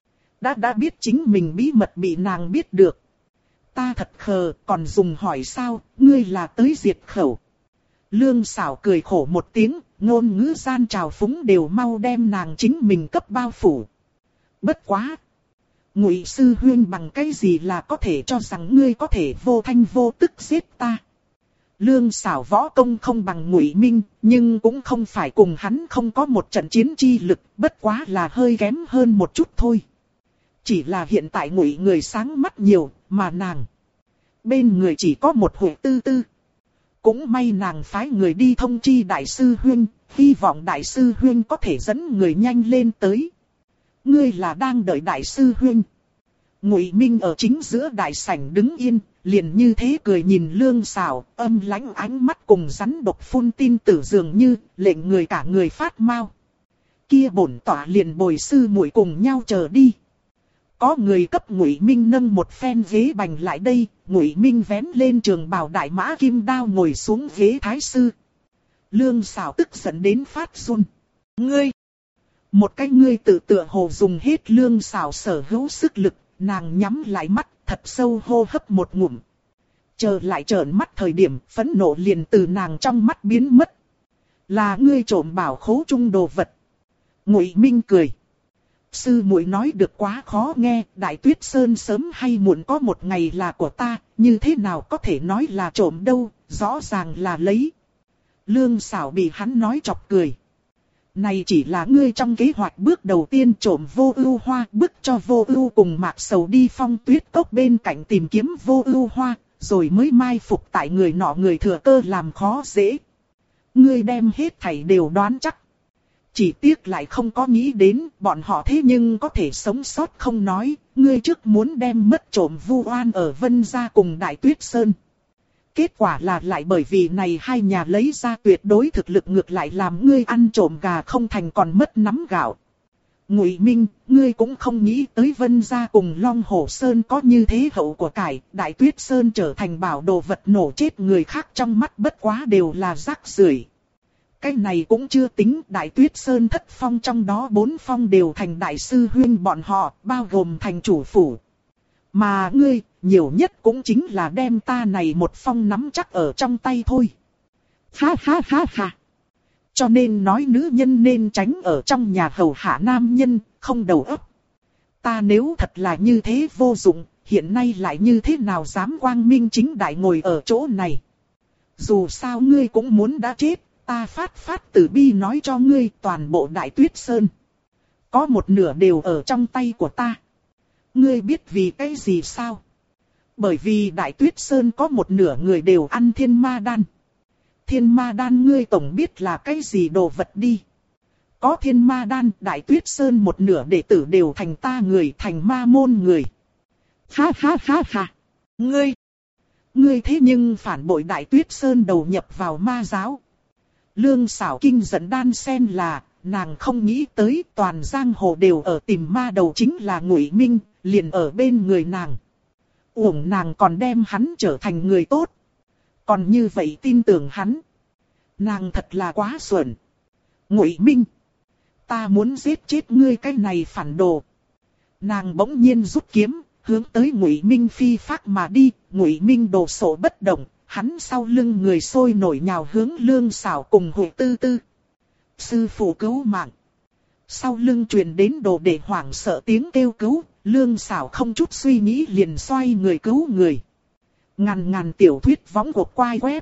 đã biết chính mình bí mật bị nàng biết được. Ta thật khờ, còn dùng hỏi sao, ngươi là tới diệt khẩu. Lương Sảo cười khổ một tiếng, ngôn ngữ gian trào phúng đều mau đem nàng chính mình cấp bao phủ. Bất quá. Ngụy sư huynh bằng cái gì là có thể cho rằng ngươi có thể vô thanh vô tức giết ta? Lương Sảo võ công không bằng Ngụy Minh, nhưng cũng không phải cùng hắn không có một trận chiến chi lực, bất quá là hơi kém hơn một chút thôi. Chỉ là hiện tại Ngụy người sáng mắt nhiều, mà nàng bên người chỉ có một Huệ Tư Tư. Cũng may nàng phái người đi thông chi đại sư huynh, hy vọng đại sư huynh có thể dẫn người nhanh lên tới. Ngươi là đang đợi đại sư huynh. Ngụy Minh ở chính giữa đại sảnh đứng yên, liền như thế cười nhìn Lương Sảo, âm lãnh ánh mắt cùng rắn độc phun tin tử dường như, lệnh người cả người phát mau. Kia bổn tọa liền bồi sư muội cùng nhau chờ đi. Có người cấp Ngụy Minh nâng một phen ghế bành lại đây, Ngụy Minh vén lên trường bào đại mã kim đao ngồi xuống ghế thái sư. Lương Sảo tức giận đến phát run. Ngươi! Một cái ngươi tự tựa hồ dùng hết Lương Sảo sở hữu sức lực, nàng nhắm lại mắt, thật sâu hô hấp một ngụm. Chờ lại trợn mắt thời điểm, phẫn nộ liền từ nàng trong mắt biến mất. Là ngươi trộm bảo khố trung đồ vật. Ngụy Minh cười. Sư muội nói được quá khó nghe, Đại Tuyết Sơn sớm hay muộn có một ngày là của ta, như thế nào có thể nói là trộm đâu, rõ ràng là lấy. Lương Sảo bị hắn nói chọc cười. Này chỉ là ngươi trong kế hoạch bước đầu tiên trộm Vô Ưu Hoa, bức cho Vô Ưu cùng Mạc Sầu đi Phong Tuyết Cốc bên cạnh tìm kiếm Vô Ưu Hoa, rồi mới mai phục tại người nọ người thừa cơ làm khó dễ. Ngươi đem hết thảy đều đoán chắc. Chỉ tiếc lại không có nghĩ đến bọn họ thế nhưng có thể sống sót không nói, ngươi trước muốn đem mất trộm vu oan ở Vân Gia cùng Đại Tuyết Sơn. Kết quả là lại bởi vì này hai nhà lấy ra tuyệt đối thực lực ngược lại làm ngươi ăn trộm gà không thành còn mất nắm gạo. Ngụy Minh, ngươi cũng không nghĩ tới Vân Gia cùng Long Hổ Sơn có như thế hậu của cải, Đại Tuyết Sơn trở thành bảo đồ vật nổ chết người khác trong mắt bất quá đều là rác rưởi. Cái này cũng chưa tính, Đại Tuyết Sơn thất phong trong đó 4 phong đều thành đại sư huynh bọn họ, bao gồm thành chủ phủ. Mà ngươi, nhiều nhất cũng chính là đem ta này một phong nắm chắc ở trong tay thôi. Ha ha ha ha. Cho nên nói nữ nhân nên tránh ở trong nhà hầu hạ nam nhân, không đầu óc. Ta nếu thật là như thế vô dụng, hiện nay lại như thế nào dám quang minh chính đại ngồi ở chỗ này. Dù sao ngươi cũng muốn đã chết, ta phát tử bi nói cho ngươi toàn bộ Đại Tuyết Sơn. Có một nửa đều ở trong tay của ta. Ngươi biết vì cái gì sao? Bởi vì Đại Tuyết Sơn có một nửa người đều ăn thiên ma đan. Thiên ma đan ngươi tổng biết là cái gì đồ vật đi. Có thiên ma đan, Đại Tuyết Sơn một nửa đệ tử đều thành ta người, thành ma môn người. Ha ha ha ha. Ngươi thế nhưng phản bội Đại Tuyết Sơn đầu nhập vào ma giáo. Lương Sảo kinh giận đan sen là, nàng không nghĩ tới toàn giang hồ đều ở tìm ma đầu chính là Ngụy Minh, liền ở bên người nàng. Uổng nàng còn đem hắn trở thành người tốt. Còn như vậy tin tưởng hắn. Nàng thật là quá xuẩn. Ngụy Minh, ta muốn giết chết ngươi cái này phản đồ. Nàng bỗng nhiên rút kiếm, hướng tới Ngụy Minh phi phác mà đi. Ngụy Minh đồ sộ bất động, hắn sau lưng người sôi nổi nhào hướng Lương Sảo cùng Huệ Tư Tư. Sư phụ cứu mạng. Sau lưng truyền đến đồ để hoảng sợ tiếng kêu cứu, Lương Sảo không chút suy nghĩ liền xoay người cứu người. Ngàn tiểu thuyết võng của quai web.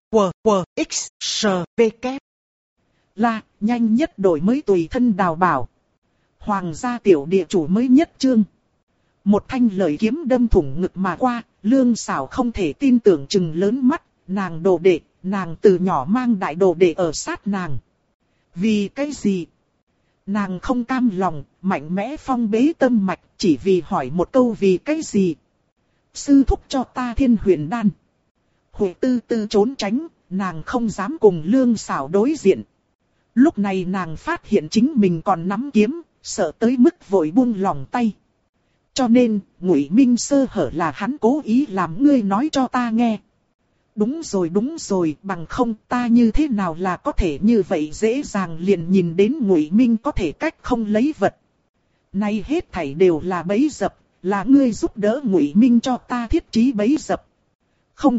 WWXSPK. Là, nhanh nhất đổi mới tùy thân đào bảo. Hoàng gia tiểu địa chủ mới nhất chương. Một thanh lợi kiếm đâm thủng ngực mà qua, Lương Sảo không thể tin tưởng chừng lớn mắt, nàng đồ đệ, nàng từ nhỏ mang đại đồ đệ ở sát nàng. Vì cái gì? Nàng không cam lòng, mạnh mẽ phong bế tâm mạch, chỉ vì hỏi một câu vì cái gì? Sư thúc cho ta thiên huyền đan. Huệ Tư Tư trốn tránh, nàng không dám cùng Lương Sảo đối diện. Lúc này nàng phát hiện chính mình còn nắm kiếm, sợ tới mức vội buông lỏng tay. Cho nên, Ngụy Minh sơ hở là hắn cố ý làm ngươi nói cho ta nghe. Đúng rồi, bằng không ta như thế nào là có thể như vậy dễ dàng liền nhìn đến Ngụy Minh có thể cách không lấy vật. Này hết thảy đều là bẫy dập, là ngươi giúp đỡ Ngụy Minh cho ta thiết trí bẫy dập. Không.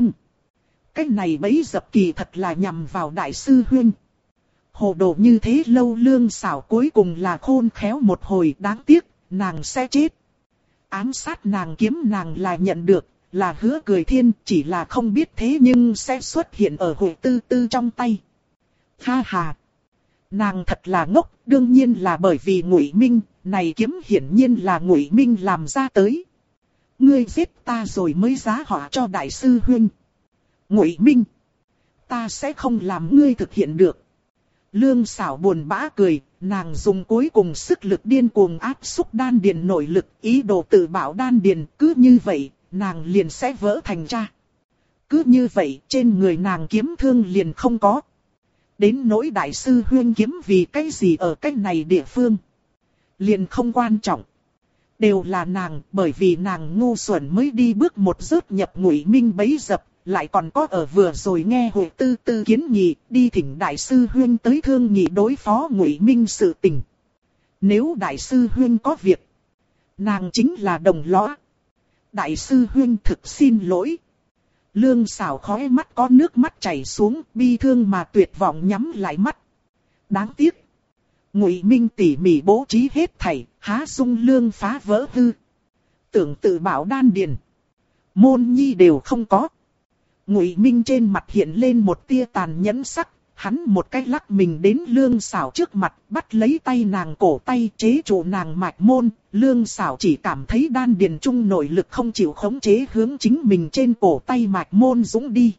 Cái này bẫy dập kỳ thật là nhằm vào đại sư huynh. Hồ đồ như thế lâu Lương Sảo cuối cùng là khôn khéo một hồi, đáng tiếc, nàng sẽ chết. Ám sát nàng kiếm nàng là nhận được, là Hứa Cười Thiên, chỉ là không biết thế nhưng sẽ xuất hiện ở Huệ Tư Tư trong tay. Ha ha! Nàng thật là ngốc, đương nhiên là bởi vì Ngụy Minh, này kiếm hiển nhiên là Ngụy Minh làm ra tới. Ngươi giết ta rồi mới giá họa cho đại sư huynh. Ngụy Minh! Ta sẽ không làm ngươi thực hiện được. Lương Sảo buồn bã cười, nàng dùng cuối cùng sức lực điên cuồng áp xúc đan điền nội lực, ý đồ tự bảo đan điền, cứ như vậy, nàng liền sẽ vỡ thành ra. Cứ như vậy, trên người nàng kiếm thương liền không có. Đến nỗi đại sư huyên kiếm vì cái gì ở cái này địa phương, liền không quan trọng. Đều là nàng, bởi vì nàng ngu xuẩn mới đi bước một rớt nhập Ngụy Minh bẫy dập. Lại còn có ở vừa rồi nghe Huệ Tư Tư kiến nghị, đi thỉnh đại sư huyên tới thương nghị đối phó Ngụy Minh sự tình. Nếu đại sư huyên có việc, nàng chính là đồng lõa. Đại sư huyên thực xin lỗi. Lương Sảo khóe mắt có nước mắt chảy xuống, bi thương mà tuyệt vọng nhắm lại mắt. Đáng tiếc, Ngụy Minh tỉ mỉ bố trí hết thảy, há dung Lương phá vỡ hư. Tưởng tự bảo đan điền, môn nhi đều không có. Ngụy Minh trên mặt hiện lên một tia tàn nhẫn sắc, hắn một cái lắc mình đến Lương Sảo trước mặt, bắt lấy tay nàng cổ tay chế trụ nàng mạch môn. Lương Sảo chỉ cảm thấy đan điền trung nội lực không chịu khống chế hướng chính mình trên cổ tay mạch môn dũng đi.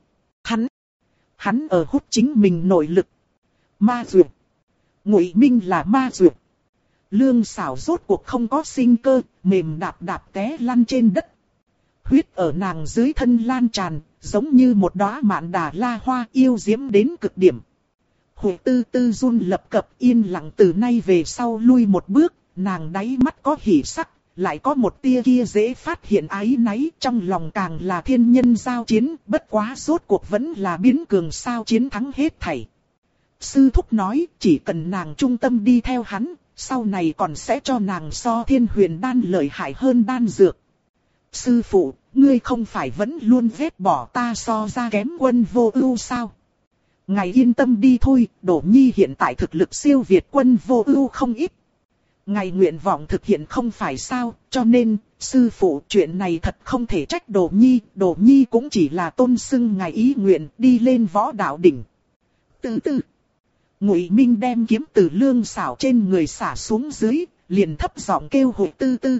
Hắn ở hút chính mình nội lực. Ma dược. Ngụy Minh là ma dược. Lương Sảo rốt cuộc không có sinh cơ, mềm đạp đạp té lăn trên đất. Huyết ở nàng dưới thân lan tràn, giống như một đóa mạn đà la hoa yêu diễm đến cực điểm. Huệ Tư Tư run lập cập yên lặng từ nay về sau lui một bước, nàng đáy mắt có hỉ sắc, lại có một tia kia dễ phát hiện áy náy, trong lòng càng là thiên nhân giao chiến, bất quá rốt cuộc vẫn là biến cường sao chiến thắng hết thảy. Sư thúc nói chỉ cần nàng trung tâm đi theo hắn, sau này còn sẽ cho nàng so Thiên Huyền đan lợi hại hơn đan dược. Sư phụ, ngươi không phải vẫn luôn ghét bỏ ta so ra kém Quân Vô Ưu sao? Ngài yên tâm đi thôi, Đỗ Nhi hiện tại thực lực siêu việt Quân Vô Ưu không ít. Ngài nguyện vọng thực hiện không phải sao, cho nên, sư phụ chuyện này thật không thể trách Đỗ Nhi cũng chỉ là tôn xưng ngài ý nguyện đi lên võ đạo đỉnh. Từ từ, Ngụy Minh đem kiếm từ Lương Sảo trên người xả xuống dưới, liền thấp giọng kêu Huệ Tư Tư.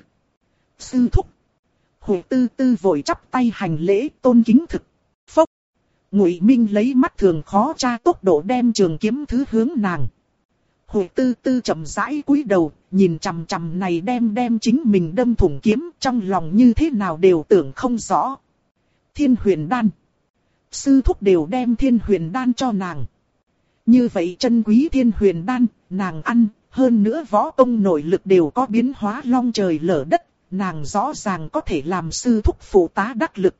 Sư thúc. Huệ Tư Tư vội chắp tay hành lễ tôn kính thực. Phốc. Ngụy Minh lấy mắt thường khó tra tốc độ đem trường kiếm thứ hướng nàng. Huệ Tư Tư chậm rãi cúi đầu, nhìn chằm chằm này đem chính mình đâm thủng kiếm, trong lòng như thế nào đều tưởng không rõ. Thiên Huyền đan. Sư thúc đều đem Thiên Huyền đan cho nàng. Như vậy chân quý Thiên Huyền đan, nàng ăn, hơn nữa võ công nội lực đều có biến hóa long trời lở đất, nàng rõ ràng có thể làm sư thúc phụ tá đắc lực.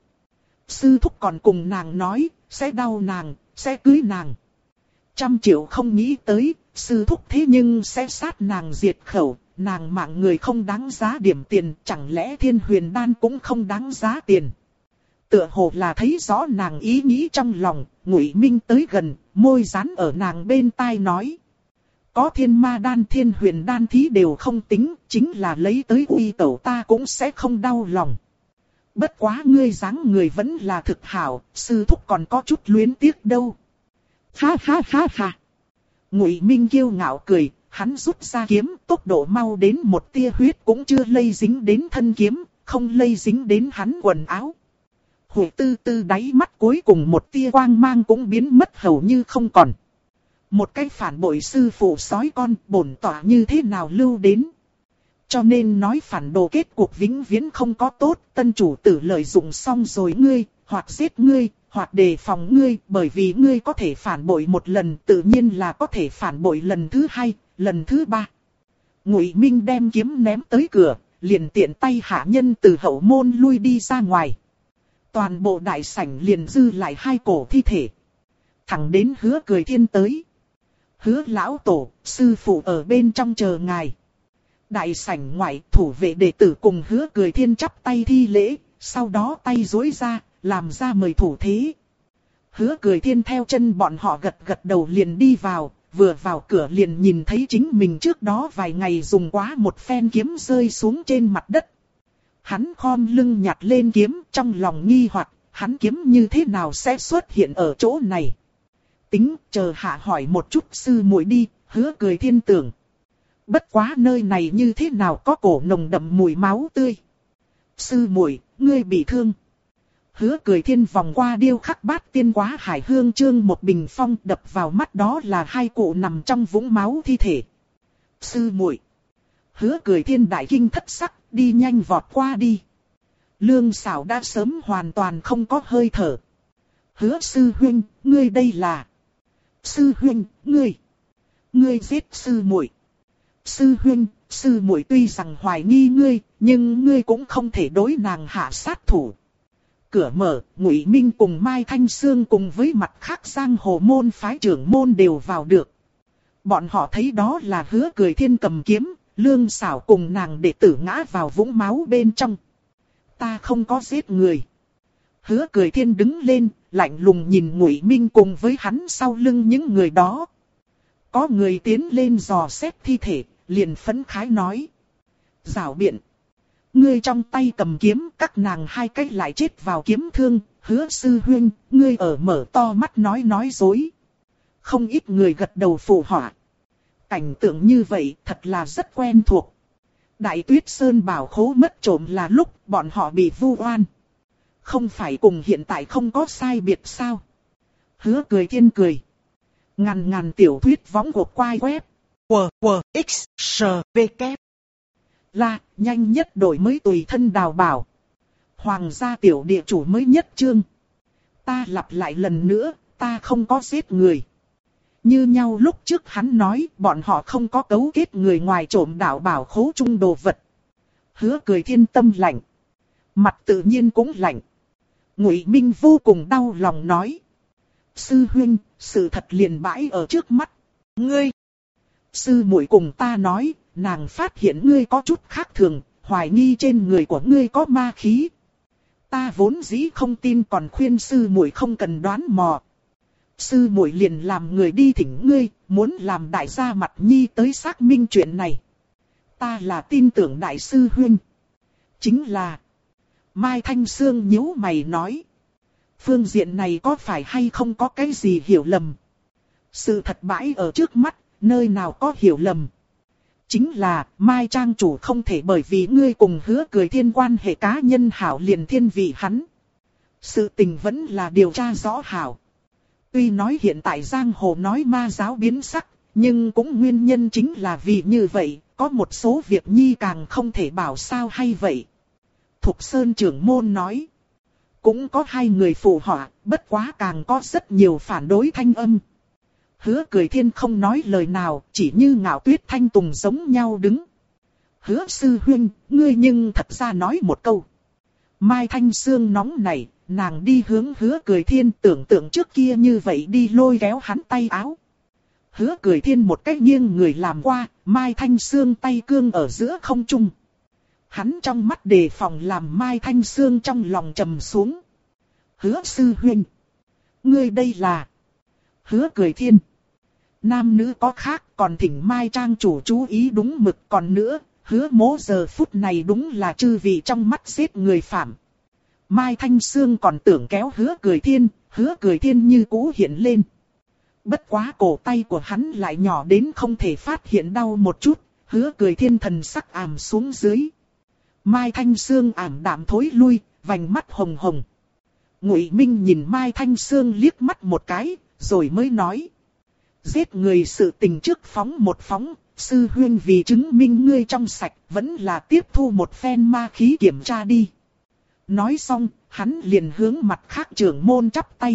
Sư thúc còn cùng nàng nói, sẽ đau nàng, sẽ cưới nàng. 100 triệu không nghĩ tới, sư thúc thế nhưng sẽ sát nàng diệt khẩu, nàng mạng người không đáng giá điểm tiền, chẳng lẽ Thiên Huyền đan cũng không đáng giá tiền. Tựa hồ là thấy rõ nàng ý nghĩ trong lòng, Ngụy Minh tới gần, môi dán ở nàng bên tai nói. Có Thiên Ma đan Thiên Huyền đan thí đều không tính, chính là lấy tới uy tẩu ta cũng sẽ không đau lòng. Bất quá ngươi dáng người vẫn là thực hảo, sư thúc còn có chút luyến tiếc đâu. Ha ha ha ha. Ngụy Minh kiêu ngạo cười, hắn rút ra kiếm, tốc độ mau đến một tia huyết cũng chưa lây dính đến thân kiếm, không lây dính đến hắn quần áo. Huệ Tư Tư đáy mắt cuối cùng một tia quang mang cũng biến mất hầu như không còn. Một cái phản bội sư phụ sói con, bổn tỏa như thế nào lưu đến. Cho nên nói phản đồ kết cuộc vĩnh viễn không có tốt, tân chủ tử lợi dụng xong rồi ngươi, hoặc giết ngươi, hoặc đề phòng ngươi, bởi vì ngươi có thể phản bội một lần, tự nhiên là có thể phản bội lần thứ hai, lần thứ ba. Ngụy Minh đem kiếm ném tới cửa, liền tiện tay hạ nhân từ hậu môn lui đi ra ngoài. Toàn bộ đại sảnh liền dư lại hai cổ thi thể. Thẳng đến Hứa Cười Thiên tới. Hứa lão tổ, sư phụ ở bên trong chờ ngài. Đại sảnh ngoại, thủ vệ đệ tử cùng Hứa Cười Thiên chắp tay thi lễ, sau đó tay duỗi ra, làm ra mời thủ thế. Hứa Cười Thiên theo chân bọn họ gật gật đầu liền đi vào, vừa vào cửa liền nhìn thấy chính mình trước đó vài ngày dùng quá một phen kiếm rơi xuống trên mặt đất. Hắn khom lưng nhặt lên kiếm, trong lòng nghi hoặc, hắn kiếm như thế nào sẽ xuất hiện ở chỗ này. Tính, chờ hạ hỏi một chút sư muội đi, Hứa Cười Thiên tưởng. Bất quá nơi này như thế nào có cổ nồng đậm mùi máu tươi. Sư muội, ngươi bị thương. Hứa Cười Thiên vòng qua điêu khắc Bát Tiên Quá Hải hương chương một bình phong, đập vào mắt đó là hai cụ nằm trong vũng máu thi thể. Sư muội. Hứa Cười Thiên đại kinh thất sắc, đi nhanh vọt qua đi. Lương Sảo đã sớm hoàn toàn không có hơi thở. Hứa sư huynh, ngươi đây là. Sư huynh, ngươi giết sư muội. Sư huynh, sư muội tuy rằng hoài nghi ngươi, nhưng ngươi cũng không thể đối nàng hạ sát thủ. Cửa mở, Ngụy Minh cùng Mai Thanh Sương cùng với mặt khác giang hồ môn phái trưởng môn đều vào được. Bọn họ thấy đó là Hứa Cười Thiên cầm kiếm, Lương Sảo cùng nàng đệ tử ngã vào vũng máu bên trong. Ta không có giết người. Hứa Cười Thiên đứng lên, lạnh lùng nhìn Ngụy Minh cùng với hắn sau lưng những người đó. Có người tiến lên dò xét thi thể, liền phẫn khái nói. Giảo biện. Ngươi trong tay cầm kiếm, các nàng hai cách lại chết vào kiếm thương, Hứa sư huynh, ngươi ở mở to mắt nói dối. Không ít người gật đầu phụ họa. Cảnh tượng như vậy thật là rất quen thuộc. Đại Tuyết Sơn bảo khố mất trộm là lúc bọn họ bị vu oan. Không phải cùng hiện tại không có sai biệt sao? Hứa cười thiên cười. Ngàn tiểu thuyết võng cuộc quay web. X, S, V, K. Là, nhanh nhất đổi mới tùy thân đào bảo. Hoàng gia tiểu địa chủ mới nhất chương. Ta lặp lại lần nữa, ta không có giết người. Như nhau lúc trước hắn nói, bọn họ không có cấu kết người ngoài trộm đảo bảo khố chung đồ vật. Hứa cười thiên tâm lạnh. Mặt tự nhiên cũng lạnh. Ngụy Minh vô cùng đau lòng nói. Sư huynh, sự thật liền bãi ở trước mắt. Ngươi! Sư muội cùng ta nói, nàng phát hiện ngươi có chút khác thường, hoài nghi trên người của ngươi có ma khí. Ta vốn dĩ không tin còn khuyên sư muội không cần đoán mò. Sư muội liền làm người đi thỉnh ngươi, muốn làm đại gia mặt nhi tới xác minh chuyện này. Ta là tin tưởng đại sư huynh. Chính là... Mai Thanh Sương nhíu mày nói. Phương diện này có phải hay không có cái gì hiểu lầm? Sự thật bãi ở trước mắt, nơi nào có hiểu lầm? Chính là Mai Trang chủ không thể bởi vì ngươi cùng Hứa Cười Thiên quan hệ cá nhân hảo liền thiên vị hắn. Sự tình vẫn là điều tra rõ hảo. Tuy nói hiện tại giang hồ nói ma giáo biến sắc, nhưng cũng nguyên nhân chính là vì như vậy, có một số việc nhi càng không thể bảo sao hay vậy. Thục Sơn trưởng môn nói. Cũng có hai người phụ họa, bất quá càng có rất nhiều phản đối thanh âm. Hứa Cười Thiên không nói lời nào, chỉ như Ngạo Tuyết Thanh Tùng giống nhau đứng. Hứa sư huynh, ngươi nhưng thật ra nói một câu. Mai Thanh Sương nóng nảy, nàng đi hướng Hứa Cười Thiên tưởng tượng trước kia như vậy đi lôi kéo hắn tay áo. Hứa Cười Thiên một cách nghiêng người làm qua, Mai Thanh Sương tay cương ở giữa không trung. Hắn trong mắt đề phòng làm Mai Thanh Sương trong lòng trầm xuống. Hứa sư huynh. Ngươi đây là... Hứa Cười Thiên. Nam nữ có khác, còn thỉnh Mai Trang chủ chú ý đúng mực, còn nữa, Hứa Mỗ giờ phút này đúng là chư vị trong mắt giết người phạm. Mai Thanh Sương còn tưởng kéo Hứa Cười Thiên như cũ hiện lên. Bất quá cổ tay của hắn lại nhỏ đến không thể phát hiện đau một chút, Hứa Cười Thiên thần sắc ảm xuống dưới. Mai Thanh Sương ảm đạm thối lui, vành mắt hồng hồng. Ngụy Minh nhìn Mai Thanh Sương liếc mắt một cái, rồi mới nói. Giết người sự tình trước phóng một phóng, sư huynh vì chứng minh ngươi trong sạch, vẫn là tiếp thu một phen ma khí kiểm tra đi. Nói xong, hắn liền hướng mặt khác trưởng môn chắp tay.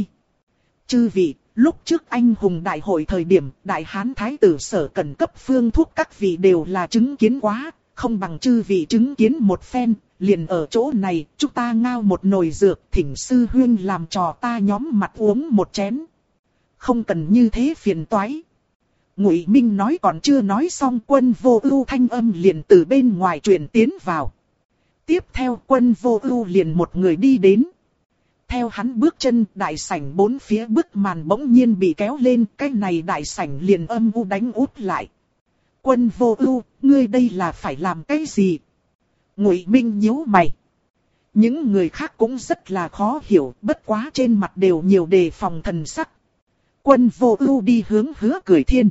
Chư vị, lúc trước anh hùng đại hội thời điểm, đại hán thái tử Sở cần cấp phương thuốc các vị đều là chứng kiến quá, không bằng chư vị chứng kiến một phen, liền ở chỗ này, chúng ta ngao một nồi dược, thỉnh sư huynh làm trò ta nhóm mặt uống một chén. Không cần như thế phiền toái. Ngụy Minh nói còn chưa nói xong, Quân Vô Ưu thanh âm liền từ bên ngoài truyền tiến vào. Tiếp theo Quân Vô Ưu liền một người đi đến. Theo hắn bước chân, đại sảnh bốn phía bức màn bỗng nhiên bị kéo lên, cái này đại sảnh liền âm u đánh úp lại. Quân Vô Ưu, ngươi đây là phải làm cái gì? Ngụy Minh nhíu mày. Những người khác cũng rất là khó hiểu, bất quá trên mặt đều nhiều đề phòng thần sắc. Quân Vô Ưu đi hướng Hứa Cười Thiên.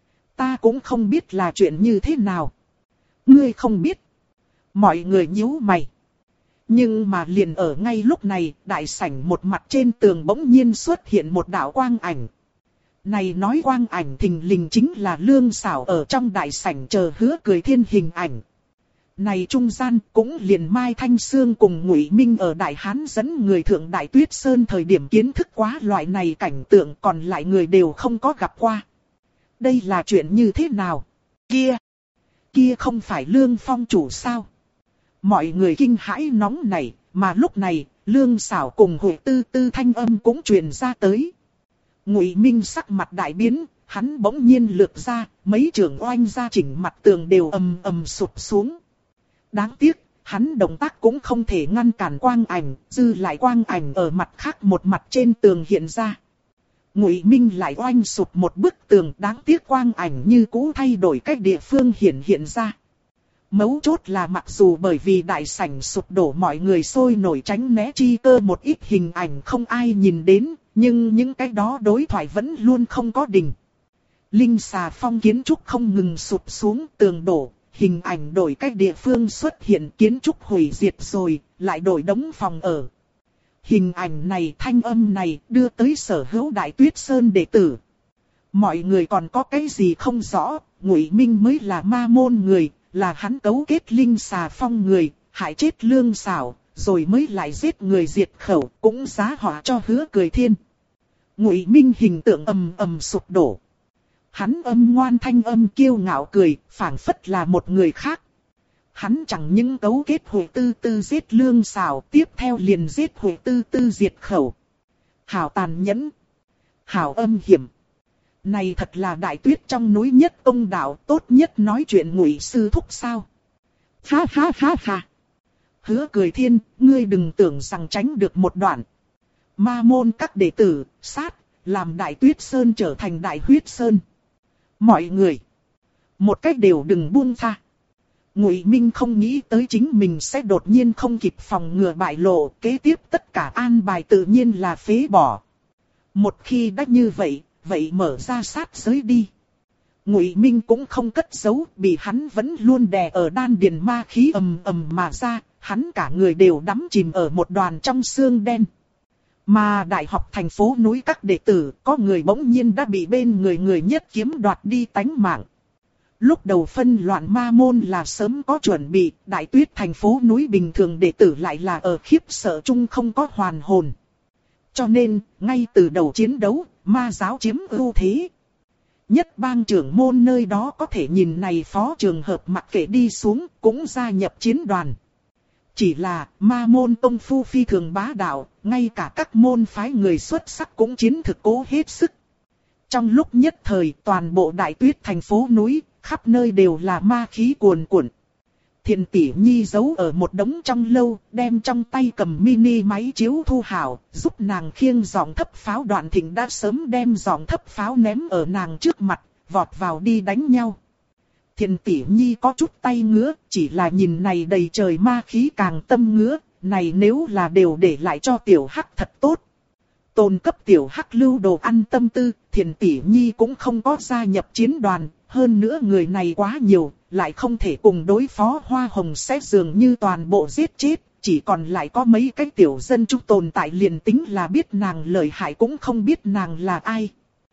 Ta cũng không biết là chuyện như thế nào. Ngươi không biết. Mọi người nhíu mày. Nhưng mà liền ở ngay lúc này, đại sảnh một mặt trên tường bỗng nhiên xuất hiện một đạo quang ảnh. Này nói quang ảnh thình lình chính là Lương Sảo ở trong đại sảnh chờ Hứa Cười Thiên hình ảnh. Này trung gian cũng liền Mai Thanh Sương cùng Ngụy Minh ở Đại Hán dẫn người thượng Đại Tuyết Sơn thời điểm kiến thức quá loại này cảnh tượng, còn lại người đều không có gặp qua. Đây là chuyện như thế nào? Kia không phải Lương Phong chủ sao? Mọi người kinh hãi nóng nảy, mà lúc này, Lương Sảo cùng Huệ Tư Tư thanh âm cũng truyền ra tới. Ngụy Minh sắc mặt đại biến, hắn bỗng nhiên lược ra, mấy trường oanh ra chỉnh mặt tường đều ầm ầm sụp xuống. Đáng tiếc, hắn động tác cũng không thể ngăn cản quang ảnh, dư lại quang ảnh ở mặt khác một mặt trên tường hiện ra. Ngụy Minh lại oanh sụp một bức tường, đáng tiếc quang ảnh như cũ thay đổi cách địa phương hiện ra. Mấu chốt là mặc dù bởi vì đại sảnh sụp đổ mọi người sôi nổi tránh né chi cơ một ít hình ảnh không ai nhìn đến, nhưng những cái đó đối thoại vẫn luôn không có đình. Linh xà phong kiến trúc không ngừng sụp xuống, tường đổ, hình ảnh đổi cách địa phương xuất hiện, kiến trúc hủy diệt rồi, lại đổi đống phòng ở. Hình ảnh này, thanh âm này đưa tới Sở Hữu Đại Tuyết Sơn đệ tử. Mọi người còn có cái gì không rõ, Ngụy Minh mới là ma môn người, là hắn cấu kết Linh xà phong người, hại chết Lương Sảo, rồi mới lại giết người diệt khẩu, cũng giá họa cho Hứa Cười Thiên. Ngụy Minh hình tượng ầm ầm sụp đổ. Hắn âm ngoan thanh âm kiêu ngạo cười, phảng phất là một người khác. Hắn chẳng những cấu kết Huệ Tư Tư giết Lương Sảo, tiếp theo liền giết Huệ Tư Tư diệt khẩu. Hảo tàn nhẫn, hảo âm hiểm. Này thật là Đại Tuyết trong núi nhất ông đạo, tốt nhất nói chuyện Ngụy sư thúc sao? Ha ha ha ha. Hứa Cười Thiên, ngươi đừng tưởng rằng tránh được một đoạn. Ma môn các đệ tử, sát, làm Đại Tuyết Sơn trở thành Đại Huyết Sơn. Mọi người, một cách đều đừng buông tha. Ngụy Minh không nghĩ tới chính mình sẽ đột nhiên không kịp phòng ngừa bại lộ, kế tiếp tất cả an bài tự nhiên là phế bỏ. Một khi đã như vậy, vậy mở ra sát giới đi. Ngụy Minh cũng không cất giấu, bị hắn vẫn luôn đè ở đan điền ma khí ầm ầm mà ra, hắn cả người đều đắm chìm ở một đoàn trong xương đen. Mà đại học thành phố núi các đệ tử, có người bỗng nhiên đã bị bên người nhất kiếm đoạt đi tánh mạng. Lúc đầu phân loạn ma môn là sớm có chuẩn bị, Đại Tuyết thành phố núi bình thường đệ tử lại là ở khiếp sợ chung không có hoàn hồn. Cho nên, ngay từ đầu chiến đấu, ma giáo chiếm ưu thế. Nhất bang trưởng môn nơi đó có thể nhìn này phó trường hợp mặc kệ đi xuống, cũng gia nhập chiến đoàn. Chỉ là, ma môn công phu phi thường bá đạo, ngay cả các môn phái người xuất sắc cũng chiến thực cố hết sức. Trong lúc nhất thời, toàn bộ Đại Tuyết thành phố núi, khắp nơi đều là ma khí cuồn cuộn. Thiền tỷ nhi giấu ở một đống trong lâu, đem trong tay cầm mini máy chiếu thu hảo, giúp nàng khiêng giọng thấp pháo. Đoạn Thịnh đã sớm đem giọng thấp pháo ném ở nàng trước mặt, vọt vào đi đánh nhau. Thiền tỷ nhi có chút tay ngứa, chỉ là nhìn này đầy trời ma khí càng tâm ngứa, này nếu là đều để lại cho tiểu hắc thật tốt. Tôn cấp tiểu hắc lưu đồ ăn tâm tư, Thiền tỷ nhi cũng không có gia nhập chiến đoàn, hơn nữa người này quá nhiều, lại không thể cùng đối phó Hoa Hồng sẽ dường như toàn bộ giết chết, chỉ còn lại có mấy cái tiểu dân chúng tồn tại, liền tính là biết nàng lợi hại cũng không biết nàng là ai.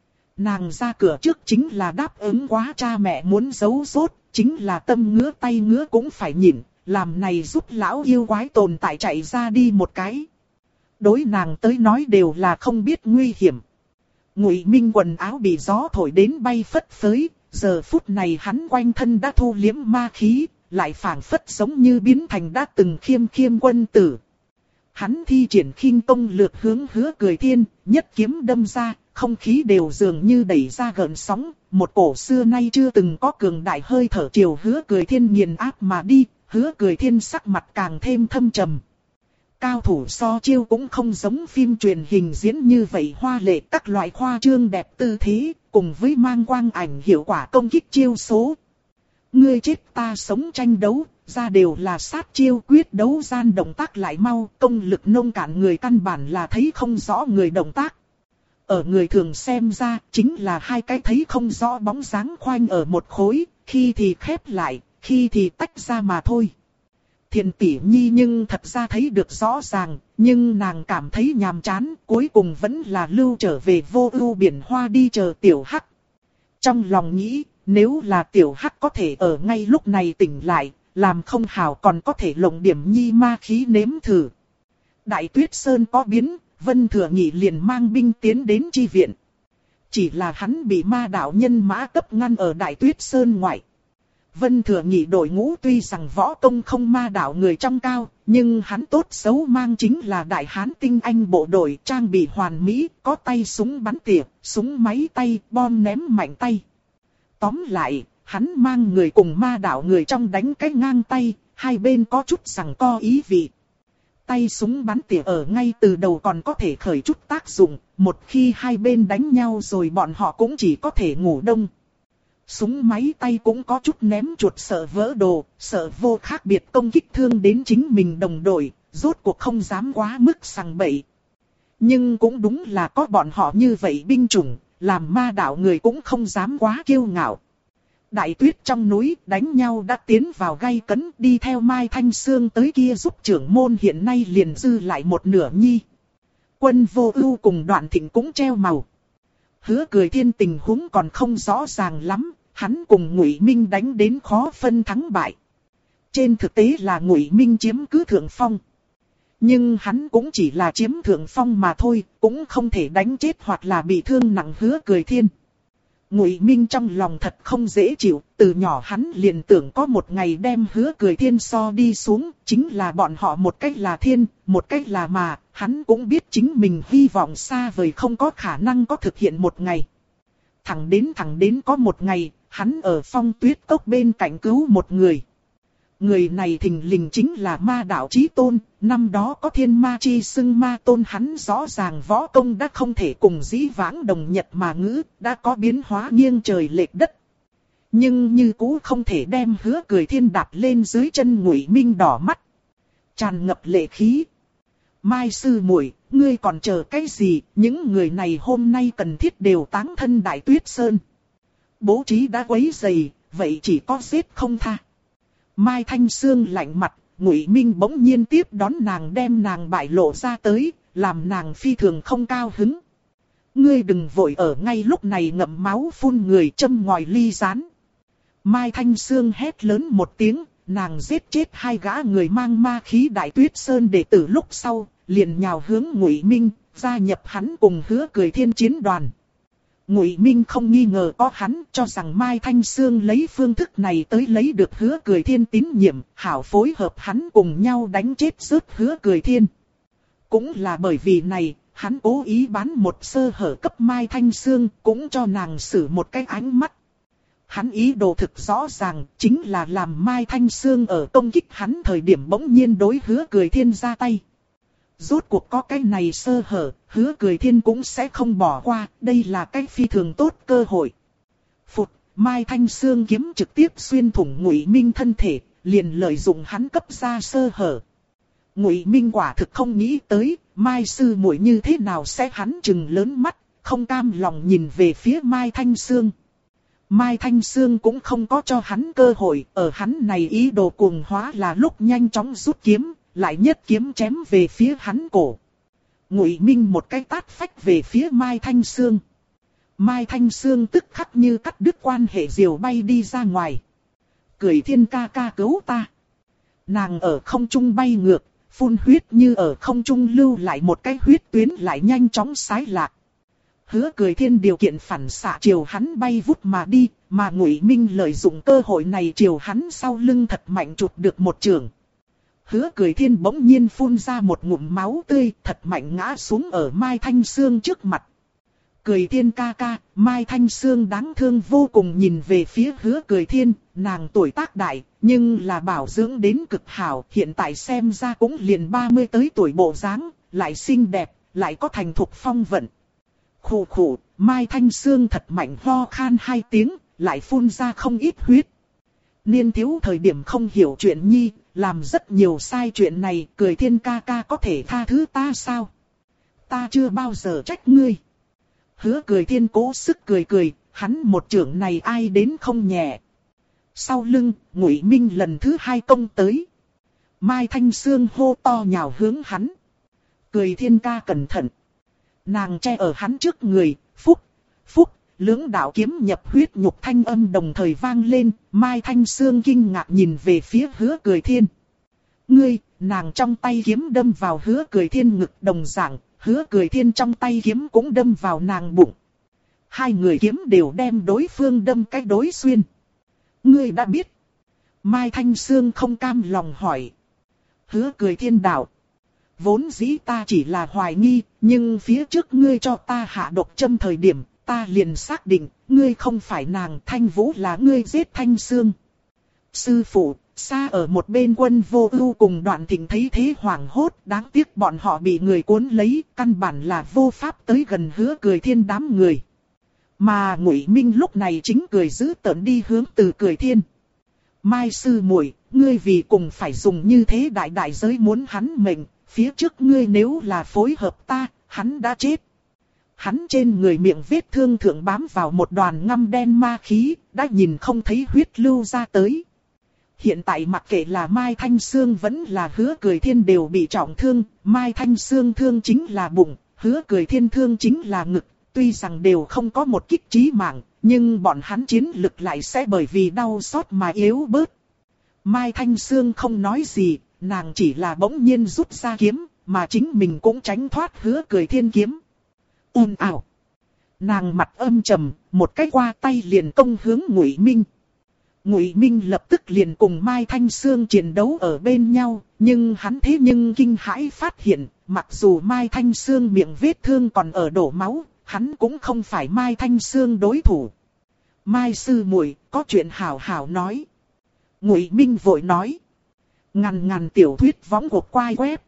Nàng ra cửa trước chính là đáp ứng quá cha mẹ muốn giấu rốt, chính là tâm ngứa tay ngứa cũng phải nhịn, làm này giúp lão yêu quái tồn tại chạy ra đi một cái. Đối nàng tới nói đều là không biết nguy hiểm. Ngụy Minh quần áo bị gió thổi đến bay phất phới, giờ phút này hắn quanh thân đã thu liếm ma khí, lại phảng phất giống như biến thành đã từng khiêm khiêm quân tử. Hắn thi triển khinh công lược hướng Hứa Cười Thiên, nhất kiếm đâm ra, không khí đều dường như đẩy ra gợn sóng, một cổ xưa nay chưa từng có cường đại hơi thở chiều Hứa Cười Thiên nghiền áp mà đi, Hứa Cười Thiên sắc mặt càng thêm thâm trầm. Cao thủ so chiêu cũng không giống phim truyền hình diễn như vậy hoa lệ, các loại khoa trương đẹp tư thế, cùng với mang quang ảnh hiệu quả công kích chiêu số. Ngươi chết ta sống tranh đấu, ra đều là sát chiêu, quyết đấu gian động tác lại mau, công lực nông cạn, người căn bản là thấy không rõ người động tác. Ở người thường xem ra, chính là hai cái thấy không rõ bóng dáng khoanh ở một khối, khi thì khép lại, khi thì tách ra mà thôi. Thiền tỷ nhi nhưng thật ra thấy được rõ ràng, nhưng nàng cảm thấy nhàm chán, cuối cùng vẫn là lưu trở về Vô Ưu Biển Hoa đi chờ tiểu hắc. Trong lòng nghĩ, nếu là tiểu hắc có thể ở ngay lúc này tỉnh lại, làm không hảo còn có thể lộng điểm nhi ma khí nếm thử. Đại Tuyết Sơn có biến, Vân Thừa Nhị liền mang binh tiến đến chi viện. Chỉ là hắn bị ma đạo nhân mã cấp ngăn ở Đại Tuyết Sơn ngoại. Vân Thừa Nhị đội ngũ tuy rằng võ công không ma đạo người trong cao, nhưng hắn tốt xấu mang chính là đại hán tinh anh bộ đội, trang bị hoàn mỹ, có tay súng bắn tỉa, súng máy tay, bom ném mạnh tay. Tóm lại, hắn mang người cùng ma đạo người trong đánh cái ngang tay, hai bên có chút giằng co ý vị. Tay súng bắn tỉa ở ngay từ đầu còn có thể khởi chút tác dụng, một khi hai bên đánh nhau rồi bọn họ cũng chỉ có thể ngủ đông. Súng máy tay cũng có chút ném chuột sợ vỡ đồ, sợ vô khác biệt công kích thương đến chính mình đồng đội, rốt cuộc không dám quá mức sằng bậy. Nhưng cũng đúng là có bọn họ như vậy binh chủng, làm ma đạo người cũng không dám quá kiêu ngạo. Đại tuyết trong núi đánh nhau đã tiến vào gay cấn, đi theo Mai Thanh Sương tới kia giúp trưởng môn hiện nay liền dư lại một nửa nhi. Quân Vô Ưu cùng Đoạn Thịnh cũng treo màu. Hứa Cười Thiên tình huống còn không rõ ràng lắm, hắn cùng Ngụy Minh đánh đến khó phân thắng bại. Trên thực tế là Ngụy Minh chiếm cứ thượng phong. Nhưng hắn cũng chỉ là chiếm thượng phong mà thôi, cũng không thể đánh chết hoặc là bị thương nặng Hứa Cười Thiên. Ngụy Minh trong lòng thật không dễ chịu, từ nhỏ hắn liền tưởng có một ngày đem Hứa Cười Thiên so đi xuống, chính là bọn họ một cách là thiên, một cách là mà, hắn cũng biết chính mình hy vọng xa vời không có khả năng có thực hiện một ngày. Thẳng đến có một ngày, hắn ở Phong Tuyết Cốc bên cạnh cứu một người. Người này thình lình chính là Ma Đạo Chí Tôn, năm đó có thiên ma chi xưng ma tôn, hắn rõ ràng võ công đã không thể cùng dĩ vãng đồng nhật mà ngữ, đã có biến hóa nghiêng trời lệch đất. Nhưng như cũ không thể đem Hứa Cười Thiên đạp lên dưới chân Ngụy Minh đỏ mắt. Tràn ngập lệ khí. Mai sư muội, ngươi còn chờ cái gì, những người này hôm nay cần thiết đều táng thân Đại Tuyết Sơn. Bố trí đã quấy rầy, vậy chỉ có giết không tha. Mai Thanh Sương lạnh mặt, Ngụy Minh bỗng nhiên tiếp đón nàng đem nàng bại lộ ra tới, làm nàng phi thường không cao hứng. Ngươi đừng vội ở ngay lúc này ngậm máu phun người châm ngòi ly rán. Mai Thanh Sương hét lớn một tiếng, nàng giết chết hai gã người mang ma khí Đại Tuyết Sơn đệ tử lúc sau, liền nhào hướng Ngụy Minh, gia nhập hắn cùng Hứa Cười Thiên chiến đoàn. Ngụy Minh không nghi ngờ có hắn, cho rằng Mai Thanh Sương lấy phương thức này tới lấy được Hứa Cười Thiên tín nhiệm, hảo phối hợp hắn cùng nhau đánh chết rớt Hứa Cười Thiên. Cũng là bởi vì này, hắn cố ý bán một sơ hở cấp Mai Thanh Sương, cũng cho nàng xử một cái ánh mắt. Hắn ý đồ thực rõ ràng, chính là làm Mai Thanh Sương ở công kích hắn thời điểm bỗng nhiên đối Hứa Cười Thiên ra tay. Rốt cuộc có cái này sơ hở, Hứa Cười Thiên cũng sẽ không bỏ qua, đây là cái phi thường tốt cơ hội. Phụt, Mai Thanh Sương kiếm trực tiếp xuyên thủng Ngụy Minh thân thể, liền lợi dụng hắn cấp ra sơ hở. Ngụy Minh quả thực không nghĩ tới, Mai sư muội như thế nào sẽ hắn trừng lớn mắt, không cam lòng nhìn về phía Mai Thanh Sương. Mai Thanh Sương cũng không có cho hắn cơ hội, ở hắn này ý đồ cuồng hóa là lúc nhanh chóng rút kiếm, lại nhất kiếm chém về phía hắn cổ. Ngụy Minh một cái tát phách về phía Mai Thanh Sương. Mai Thanh Sương tức khắc như cắt đứt quan hệ diều bay đi ra ngoài. Cười Thiên ca ca cứu ta. Nàng ở không trung bay ngược, phun huyết như ở không trung lưu lại một cái huyết tuyến lại nhanh chóng xái lạc. Hứa Cười Thiên điều kiện phản xạ chiều hắn bay vút mà đi, mà Ngụy Minh lợi dụng cơ hội này chiều hắn sau lưng thật mạnh chụp được một chưởng. Hứa Cười Thiên bỗng nhiên phun ra một ngụm máu tươi, thật mạnh ngã xuống ở Mai Thanh Sương trước mặt. Cười Thiên ca ca, Mai Thanh Sương đáng thương vô cùng nhìn về phía Hứa Cười Thiên, nàng tuổi tác đại, nhưng là bảo dưỡng đến cực hảo, hiện tại xem ra cũng liền 30 tới tuổi bộ dáng, lại xinh đẹp, lại có thành thục phong vận. Khụ khụ, Mai Thanh Sương thật mạnh ho khan hai tiếng, lại phun ra không ít huyết. Niên thiếu thời điểm không hiểu chuyện nhi, làm rất nhiều sai chuyện này, Cười Thiên ca ca có thể tha thứ ta sao? Ta chưa bao giờ trách ngươi. Hứa Cười Thiên cố sức cười cười, hắn một chưởng này ai đến không nhẹ. Sau lưng, Ngụy Minh lần thứ hai công tới. Mai Thanh Sương hô to nhào hướng hắn. Cười Thiên ca cẩn thận. Nàng che ở hắn trước người, phúc, phúc, lưỡng đạo kiếm nhập huyết nhục thanh âm đồng thời vang lên, Mai Thanh Sương kinh ngạc nhìn về phía Hứa Cười Thiên. Ngươi, nàng trong tay kiếm đâm vào Hứa Cười Thiên ngực đồng dạng, Hứa Cười Thiên trong tay kiếm cũng đâm vào nàng bụng. Hai người kiếm đều đem đối phương đâm cái đối xuyên. Ngươi đã biết. Mai Thanh Sương không cam lòng hỏi. Hứa Cười Thiên đạo. Vốn dĩ ta chỉ là hoài nghi, nhưng phía trước ngươi cho ta hạ độc châm thời điểm, ta liền xác định, ngươi không phải nàng, Thanh Vũ là ngươi giết Thanh Sương. Sư phụ, xa ở một bên Quân Vô Ưu cùng Đoạn Thịnh thấy thế hoảng hốt, đáng tiếc bọn họ bị người cuốn lấy, căn bản là vô pháp tới gần Hứa Cười Thiên đám người. Mà Ngụy Minh lúc này chính cười giữ tợn đi hướng Từ Cười Thiên. Mai sư muội, ngươi vì cùng phải dùng như thế đại giới muốn hắn mệnh, phía trước ngươi nếu là phối hợp ta, hắn đã chết. Hắn trên người miệng vết thương thượng bám vào một đoàn ngăm đen ma khí, đã nhìn không thấy huyết lưu ra tới. Hiện tại mặc kệ là Mai Thanh Sương vẫn là Hứa Cười Thiên đều bị trọng thương, Mai Thanh Sương thương chính là bụng, Hứa Cười Thiên thương chính là ngực, tuy rằng đều không có một kích chí mạng, nhưng bọn hắn chiến lực lại sẽ bởi vì đau xót mà yếu bớt. Mai Thanh Sương không nói gì, nàng chỉ là bỗng nhiên rút ra kiếm, mà chính mình cũng tránh thoát Hứa Cười Thiên kiếm. Ồn ào. Nàng mặt âm trầm, một cái qua tay liền công hướng Ngụy Minh. Ngụy Minh lập tức liền cùng Mai Thanh Sương chiến đấu ở bên nhau, nhưng hắn thế nhưng kinh hãi phát hiện, mặc dù Mai Thanh Sương miệng vết thương còn ở đổ máu, hắn cũng không phải Mai Thanh Sương đối thủ. Mai sư muội, có chuyện hảo hảo nói. Ngụy Minh vội nói. Ngàn tiểu thuyết võng của quai web.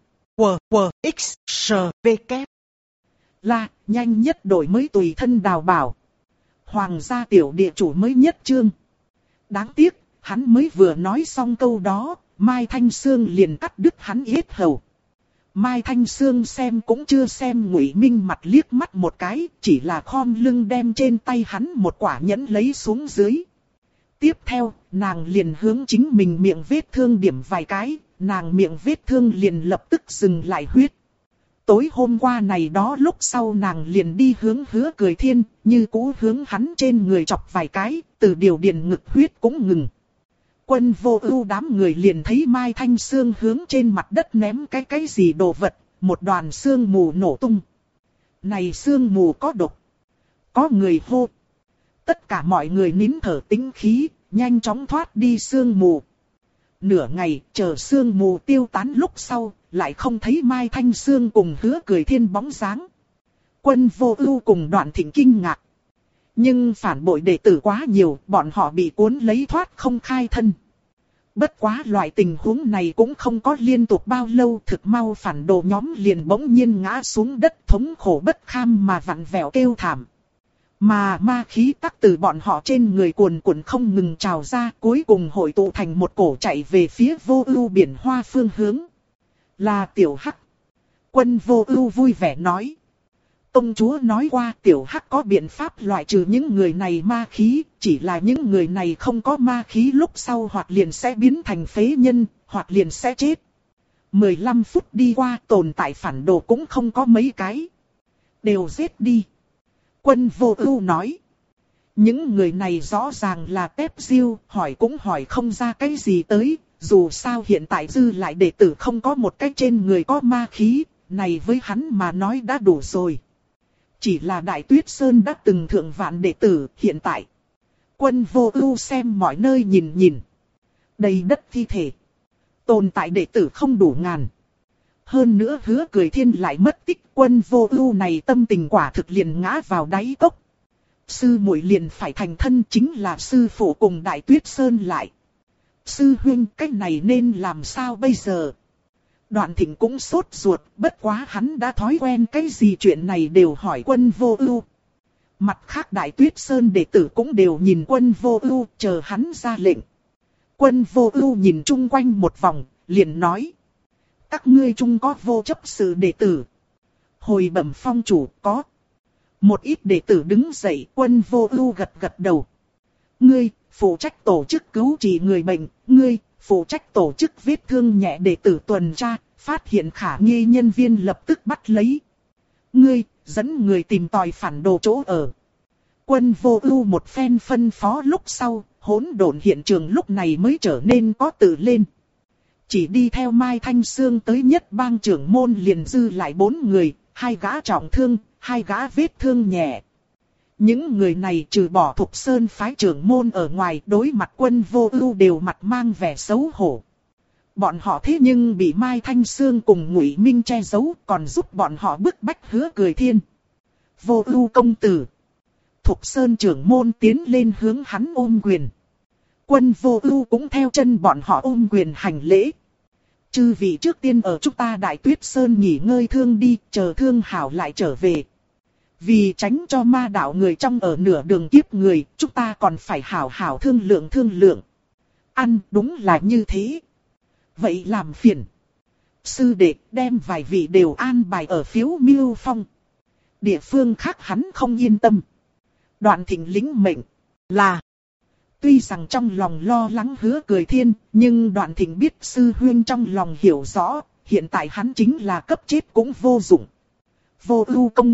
WWXSVK. Là, nhanh nhất đổi mới tùy thân đào bảo. Hoàng gia tiểu địa chủ mới nhất chương. Đáng tiếc, hắn mới vừa nói xong câu đó, Mai Thanh Sương liền cắt đứt hắn yết hầu. Mai Thanh Sương xem cũng chưa xem Ngụy Minh mặt liếc mắt một cái, chỉ là khom lưng đem trên tay hắn một quả nhẫn lấy xuống dưới. Tiếp theo, nàng liền hướng chính mình miệng vết thương điểm vài cái, nàng miệng vết thương liền lập tức dừng lại huyết. Tối hôm qua này đó lúc sau nàng liền đi hướng Hứa Cười Thiên, như cũ hướng hắn trên người chọc vài cái, từ điều điền ngực huyết cũng ngừng. Quân Vô Ưu đám người liền thấy Mai Thanh Sương hướng trên mặt đất ném cái gì đồ vật, một đoàn sương mù nổ tung. Này sương mù có độc. Có người hô. Tất cả mọi người nín thở tĩnh khí, nhanh chóng thoát đi sương mù. Nửa ngày, chờ sương mù tiêu tán lúc sau, lại không thấy Mai Thanh Sương cùng Hứa Cười Thiên bóng dáng. Quân Vô Ưu cùng Đoạn Thịnh kinh ngạc. Nhưng phản bội đệ tử quá nhiều, bọn họ bị cuốn lấy thoát không khai thân. Bất quá loại tình huống này cũng không có liên tục bao lâu, thực mau phản đồ nhóm liền bỗng nhiên ngã xuống đất thống khổ bất kham mà vặn vẹo kêu thảm. Mà ma khí tắc từ bọn họ trên người cuồn cuộn không ngừng trào ra, cuối cùng hội tụ thành một cổ chạy về phía Vô Ưu biển hoa phương hướng. Là Tiểu Hắc. Quân Vô Ưu vui vẻ nói. Công chúa nói qua Tiểu Hắc có biện pháp loại trừ những người này ma khí, chỉ là những người này không có ma khí lúc sau hoặc liền sẽ biến thành phế nhân, hoặc liền sẽ chết. 15 phút đi qua tồn tại phản đồ cũng không có mấy cái. Đều giết đi. Quân Vô Ưu nói. Những người này rõ ràng là tép diêu, hỏi cũng hỏi không ra cái gì tới, dù sao hiện tại dư lại đệ tử không có một cái trên người có ma khí, này với hắn mà nói đã đủ rồi. Chỉ là Đại Tuyết Sơn đã từng thượng vạn đệ tử, hiện tại. Quân Vô Ưu xem mọi nơi nhìn. Đầy đất thi thể. Tồn tại đệ tử không đủ ngàn. Hơn nữa Hứa Cười Thiên lại mất tích, Quân Vô Ưu này tâm tình quả thực liền ngã vào đáy cốc. Sư muội liền phải thành thân, chính là sư phụ cùng Đại Tuyết Sơn lại. Sư huynh, cái này nên làm sao bây giờ? Đoạn Thịnh cũng sốt ruột, bất quá hắn đã thói quen cái gì chuyện này đều hỏi Quân Vô Ưu. Mặt khác Đại Tuyết Sơn đệ tử cũng đều nhìn Quân Vô Ưu, chờ hắn ra lệnh. Quân Vô Ưu nhìn chung quanh một vòng, liền nói: "Các ngươi chung có vô chấp sự đệ tử?" Hồi bẩm phong chủ, có. Một ít đệ tử đứng dậy, Quân Vô Ưu gật đầu. "Ngươi phụ trách tổ chức cứu trị người bệnh, ngươi phụ trách tổ chức vết thương nhẹ đệ tử tuần tra, phát hiện khả nghi nhân viên lập tức bắt lấy. Ngươi dẫn người tìm tòi phản đồ chỗ ở." Quân Vô Ưu một phen phân phó lúc sau, hỗn độn hiện trường lúc này mới trở nên có tự lên. Chỉ đi theo Mai Thanh Sương tới Nhất Bang trưởng môn liền dư lại 4 người, 2 gã trọng thương, 2 gã vết thương nhẹ. Những người này trừ bỏ Thục Sơn phái trưởng môn ở ngoài, đối mặt Quân Vô Ưu đều mặt mang vẻ xấu hổ. Bọn họ thế nhưng bị Mai Thanh Sương cùng Ngụy Minh che giấu, còn giúp bọn họ bức bách Hứa Cười Thiên. "Vô Ưu công tử." Thục Sơn trưởng môn tiến lên hướng hắn ôm quyền. Quân Vô Ưu cũng theo chân bọn họ ôm quyền hành lễ. "Chư vị trước tiên ở chúng ta Đại Tuyết Sơn nghỉ ngơi thương đi, chờ thương hảo lại trở về." Vì tránh cho ma đạo người trong ở nửa đường kiếp người, chúng ta còn phải hảo hảo thương lượng. Ăn đúng là như thế. Vậy làm phiền. Sư đệ đem vài vị đều an bài ở Phiếu Miêu Phong. Địa phương khác hắn không yên tâm. Đoạn Thịnh lĩnh mệnh là. Tuy rằng trong lòng lo lắng Hứa Cười Thiên, nhưng Đoạn Thịnh biết sư huynh trong lòng hiểu rõ, hiện tại hắn chính là cấp chết cũng vô dụng. Vô ưu công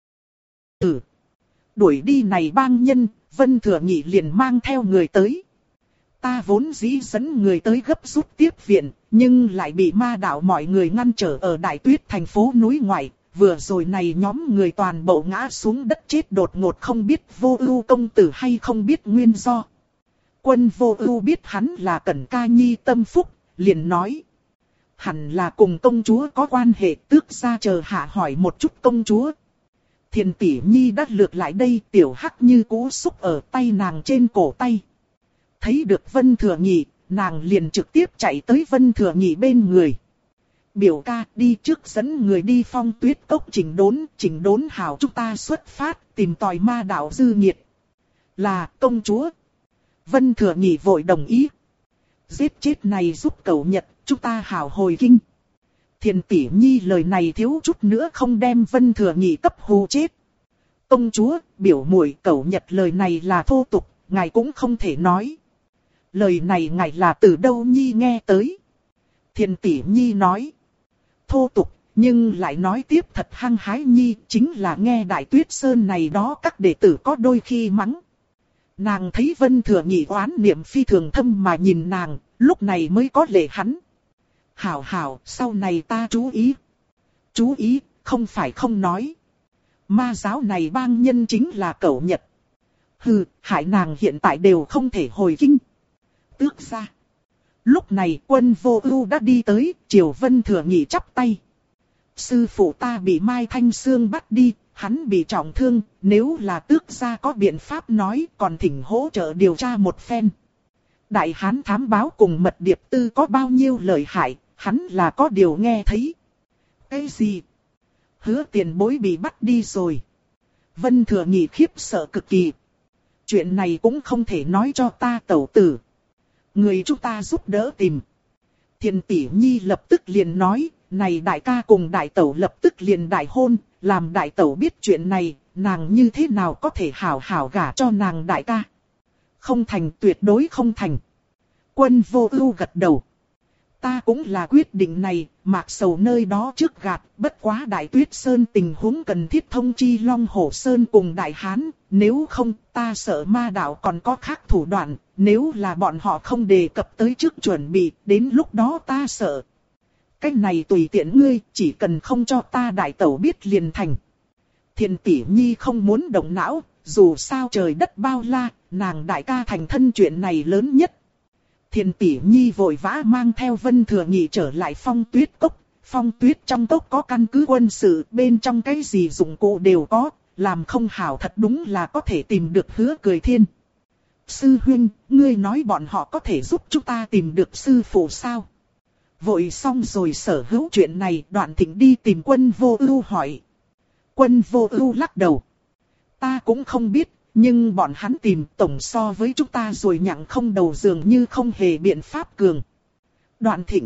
tử. Đuổi đi này bang nhân, Vân Thừa Nhị liền mang theo người tới. Ta vốn dĩ dẫn người tới gấp rút tiếp viện, nhưng lại bị ma đạo mọi người ngăn trở ở Đại Tuyết thành phố núi ngoại. Vừa rồi này nhóm người toàn bộ ngã xuống đất chết đột ngột, không biết Vô Ưu công tử hay không biết nguyên do. Quân Vô Ưu biết hắn là Cẩn Ca Nhi tâm phúc, liền nói: hẳn là cùng công chúa có quan hệ, tước gia chờ hạ hỏi một chút công chúa. Thiền tỷ nhi đã lược lại đây, tiểu hắc như cũ xúc ở tay nàng trên cổ tay. Thấy được Vân Thừa Nhị, nàng liền trực tiếp chạy tới Vân Thừa Nhị bên người. Biểu ca đi trước dẫn người đi Phong Tuyết cốc chỉnh đốn hảo, chúng ta xuất phát tìm tòi ma đạo dư nghiệt. Là công chúa. Vân Thừa Nhị vội đồng ý. Giết chết này giúp cẩu Nhật, chúng ta hảo hồi kinh. Thiền tỷ nhi lời này thiếu chút nữa không đem Vân Thừa Nhị cấp hù chết. Công chúa, biểu muội cẩu Nhật lời này là thô tục, ngài cũng không thể nói. Lời này ngài là từ đâu nhi nghe tới? Thiền tỷ nhi nói. Thô tục, nhưng lại nói tiếp thật hăng hái nhi, chính là nghe Đại Tuyết Sơn này đó các đệ tử có đôi khi mắng. Nàng thấy Vân Thừa Nhị oán niệm phi thường thâm mà nhìn nàng, lúc này mới có lệ hắn. Hảo hảo, sau này ta chú ý. Chú ý, không phải không nói. Ma giáo này bang nhân chính là cẩu Nhật. Hừ, hại nàng hiện tại đều không thể hồi kinh. Tước ra. Lúc này Quân Vô Ưu đã đi tới, Triều Vân Thừa Nhị chắp tay. Sư phụ ta bị Mai Thanh Sương bắt đi, hắn bị trọng thương, nếu là tước gia có biện pháp nói, còn thỉnh hỗ trợ điều tra một phen. Đại Hán thám báo cùng mật điệp tư có bao nhiêu lợi hại, hắn là có điều nghe thấy. Cái gì? Hứa tiền bối bị bắt đi rồi. Vân Thừa Nhị khiếp sợ cực kỳ. Chuyện này cũng không thể nói cho ta tẩu tử. Người chúng ta giúp đỡ tìm. Thiền tỷ nhi lập tức liền nói, này đại ca cùng đại tẩu lập tức liền đại hôn, làm đại tẩu biết chuyện này, nàng như thế nào có thể hảo hảo gả cho nàng đại ca. Không thành, tuyệt đối không thành. Quân Vô Ưu gật đầu. Ta cũng là quyết định này, Mạc Sầu nơi đó trước gạt, bất quá Đại Tuyết Sơn tình huống cần thiết thông chi Long Hổ Sơn cùng Đại Hán, nếu không ta sợ ma đạo còn có khác thủ đoạn, nếu là bọn họ không đề cập tới trước chuẩn bị, đến lúc đó ta sợ. Cái này tùy tiện ngươi, chỉ cần không cho ta đại tẩu biết liền thành. Thiền tỷ nhi không muốn động não, dù sao trời đất bao la, nàng đại ca thành thân chuyện này lớn nhất. Thiền tỷ nhi vội vã mang theo Vân Thừa Nhị trở lại Phong Tuyết cốc. Phong Tuyết trong cốc có căn cứ quân sự, bên trong cái gì dụng cụ đều có, làm không hảo thật đúng là có thể tìm được Hứa Cười Thiên. Sư huynh, ngươi nói bọn họ có thể giúp chúng ta tìm được sư phụ sao? Vội xong rồi sở hữu chuyện này, Đoạn Thịnh đi tìm Quân Vô Ưu hỏi. Quân Vô Ưu lắc đầu. Ta cũng không biết, nhưng bọn hắn tìm tổng so với chúng ta rồi nhặng không đầu dường như không hề biện pháp cường. Đoạn Thịnh.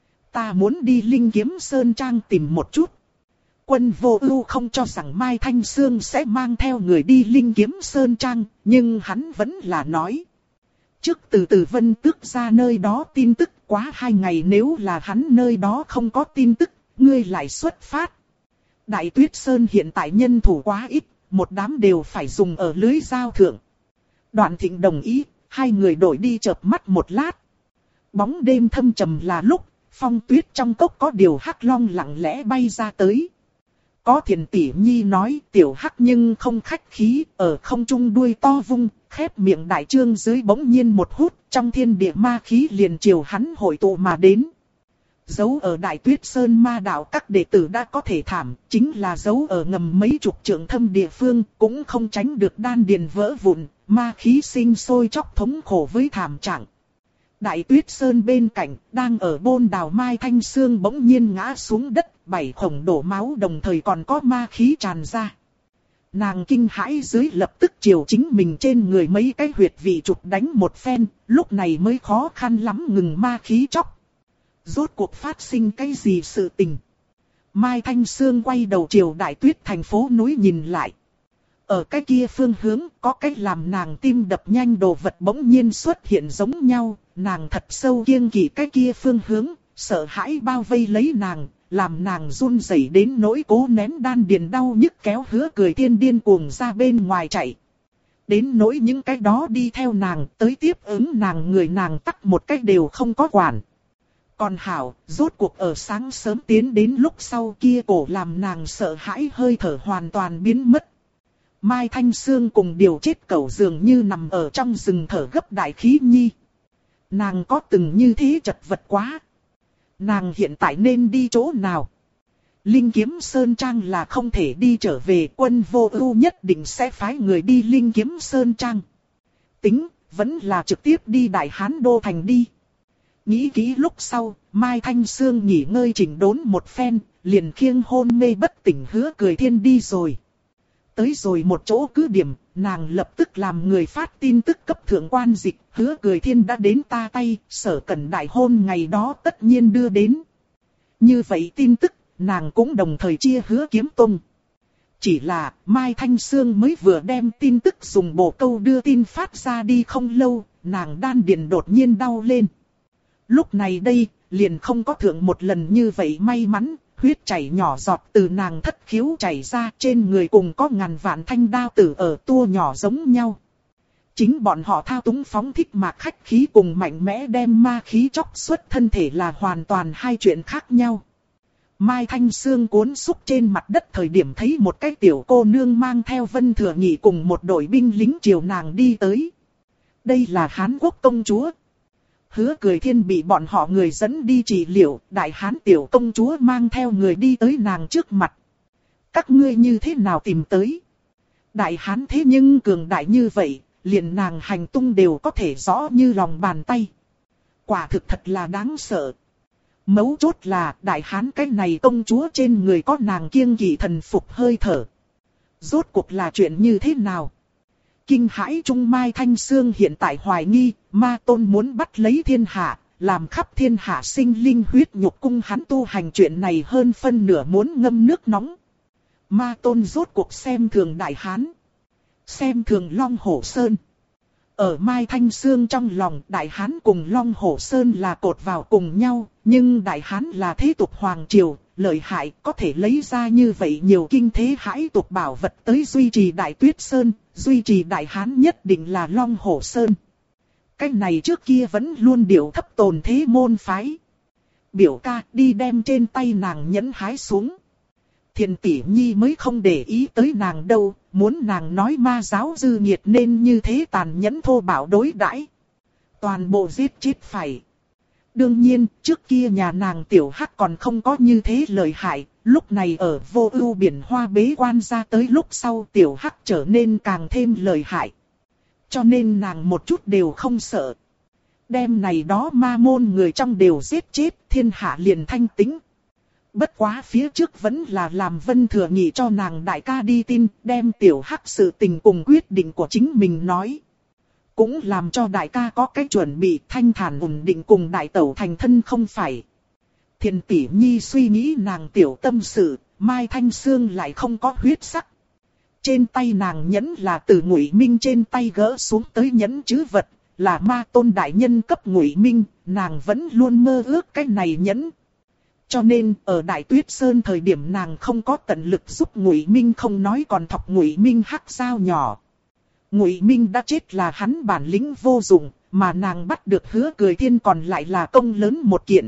Ta muốn đi Linh Kiếm Sơn Trang tìm một chút. Quân Vô Ưu không cho rằng Mai Thanh Sương sẽ mang theo người đi Linh Kiếm Sơn Trang, nhưng hắn vẫn là nói. Trước từ Vân Tước ra nơi đó tin tức, quá 2 ngày nếu là hắn nơi đó không có tin tức, ngươi lại xuất phát. Đại Tuyết Sơn hiện tại nhân thủ quá ít, một đám đều phải dùng ở lưới giao thượng. Đoạn Thịnh đồng ý, hai người đổi đi chợp mắt một lát. Bóng đêm thâm trầm là lúc, Phong Tuyết trong cốc có điều hắc long lặng lẽ bay ra tới. Có Thiền tỷ nhi nói tiểu hắc nhưng không khách khí, ở không trung đuôi to vung, khép miệng đại trương dưới bỗng nhiên một hút, trong thiên địa ma khí liền chiều hắn hội tụ mà đến. Giấu ở Đại Tuyết Sơn ma đạo các đệ tử đã có thể thảm, chính là giấu ở ngầm mấy chục trượng thâm địa phương, cũng không tránh được đan điền vỡ vụn, ma khí sinh sôi chóc thống khổ với thảm trạng. Đại Tuyết Sơn bên cạnh, đang ở bôn đào Mai Thanh Sương bỗng nhiên ngã xuống đất, 7 khổng đổ máu đồng thời còn có ma khí tràn ra. Nàng kinh hãi dưới lập tức chiều chính mình trên người mấy cái huyệt vị chụp đánh một phen, lúc này mới khó khăn lắm ngừng ma khí chóc. Rốt cuộc phát sinh cái gì sự tình? Mai Thanh Sương quay đầu chiều Đại Tuyết thành phố núi nhìn lại. Ở cái kia phương hướng có cách làm nàng tim đập nhanh đồ vật bỗng nhiên xuất hiện giống nhau, nàng thật sâu kiêng kỵ cái kia phương hướng, sợ hãi bao vây lấy nàng, làm nàng run rẩy đến nỗi cố nén đan điền đau nhức kéo Hứa Cười Thiên điên cuồng ra bên ngoài chạy. Đến nỗi những cái đó đi theo nàng tới tiếp ứng nàng người nàng tắc một cách đều không có quản. Còn hảo, rốt cuộc ở sáng sớm tiến đến lúc sau kia cổ làm nàng sợ hãi hơi thở hoàn toàn biến mất. Mai Thanh Sương cùng điều chết cẩu dường như nằm ở trong rừng thở gấp đại khí nhi. Nàng có từng như thế chật vật quá. Nàng hiện tại nên đi chỗ nào? Linh Kiếm Sơn Trang là không thể đi trở về, Quân Vô Ưu nhất định sẽ phái người đi Linh Kiếm Sơn Trang. Tính, vẫn là trực tiếp đi Đại Hán Đô Thành đi. Nghĩ kỹ lúc sau, Mai Thanh Sương nghỉ ngơi chỉnh đốn một phen, liền khiêng hôn mê bất tỉnh Hứa Cười Thiên đi rồi. Tới rồi một chỗ cứ điểm, nàng lập tức làm người phát tin tức cấp thượng quan dịch, Hứa Cười Thiên đã đến ta tay, Sở Cẩn đại hôn ngày đó tất nhiên đưa đến. Như vậy tin tức, nàng cũng đồng thời chia Hứa Kiếm Tông. Chỉ là, Mai Thanh Sương mới vừa đem tin tức dùng bổ câu đưa tin phát ra đi không lâu, nàng đan điền đột nhiên đau lên. Lúc này đây, liền không có thượng một lần như vậy may mắn, huyết chảy nhỏ giọt từ nàng thất khiếu chảy ra, trên người cùng có ngàn vạn thanh đao tử ở tua nhỏ giống nhau. Chính bọn họ thao túng phóng thích mạc khách khí cùng mạnh mẽ đem ma khí chóc xuất thân thể là hoàn toàn hai chuyện khác nhau. Mai Thanh Sương cuốn xúc trên mặt đất thời điểm thấy một cái tiểu cô nương mang theo Vân Thừa Nhị cùng một đội binh lính chiều nàng đi tới. Đây là Hán Quốc công chúa. Hứa Cười Thiên bị bọn họ người dẫn đi trị liệu, Đại Hán tiểu công chúa mang theo người đi tới nàng trước mặt. Các ngươi như thế nào tìm tới? Đại Hán thế nhưng cường đại như vậy, liền nàng hành tung đều có thể rõ như lòng bàn tay. Quả thực thật là đáng sợ. Mấu chốt là Đại Hán cái này công chúa trên người có nàng kiêng kỵ thần phục hơi thở. Rốt cuộc là chuyện như thế nào? Kinh hãi Trung Mai Thanh Sương hiện tại hoài nghi, Ma Tôn muốn bắt lấy thiên hạ, làm khắp thiên hạ sinh linh huyết nhục cung hắn tu hành chuyện này hơn phân nửa muốn ngâm nước nóng. Ma Tôn rốt cuộc xem thường Đại Hán, xem thường Long Hổ Sơn. Ở Mai Thanh Sương trong lòng Đại Hán cùng Long Hổ Sơn là cột vào cùng nhau, nhưng Đại Hán là thế tục hoàng triều, lợi hại có thể lấy ra như vậy nhiều kinh thế hãi tục bảo vật tới duy trì Đại Tuyết Sơn, duy trì Đại Hán nhất định là Long Hổ Sơn. Cái này trước kia vẫn luôn điệu thấp tồn thế môn phái. Biểu ca đi đem trên tay nàng nhẫn hái xuống. Thiền tỷ nhi mới không để ý tới nàng đâu, muốn nàng nói ma giáo dư nhiệt nên như thế tàn nhẫn thô bạo đối đãi, toàn bộ giết chết phải. Đương nhiên, trước kia nhà nàng tiểu hắc còn không có như thế lợi hại, lúc này ở Vô Ưu biển hoa bế quan ra tới lúc sau tiểu hắc trở nên càng thêm lợi hại. Cho nên nàng một chút đều không sợ. Đêm này đó ma môn người trong đều giết chết, thiên hạ liền thanh tĩnh. Bất quá phía trước vẫn là làm Vân Thừa Nhị cho nàng đại ca đi tin, đem tiểu hắc sự tình cùng quyết định của chính mình nói. Cũng làm cho đại ca có cái chuẩn bị thanh thản ổn định cùng đại tẩu thành thân không phải. Thiền tỷ nhi suy nghĩ nàng tiểu tâm sự, Mai Thanh Sương lại không có huyết sắc. Trên tay nàng nhẫn là từ Ngụy Minh trên tay gỡ xuống tới nhẫn chứ vật, là Ma Tôn đại nhân cấp Ngụy Minh, nàng vẫn luôn mơ ước cái này nhẫn. Cho nên ở Đại Tuyết Sơn thời điểm nàng không có tận lực giúp Ngụy Minh không nói còn thọc Ngụy Minh hắc sao nhỏ. Ngụy Minh đã chết là hắn bản lĩnh vô dụng, mà nàng bắt được Hứa Cười Thiên còn lại là công lớn một kiện.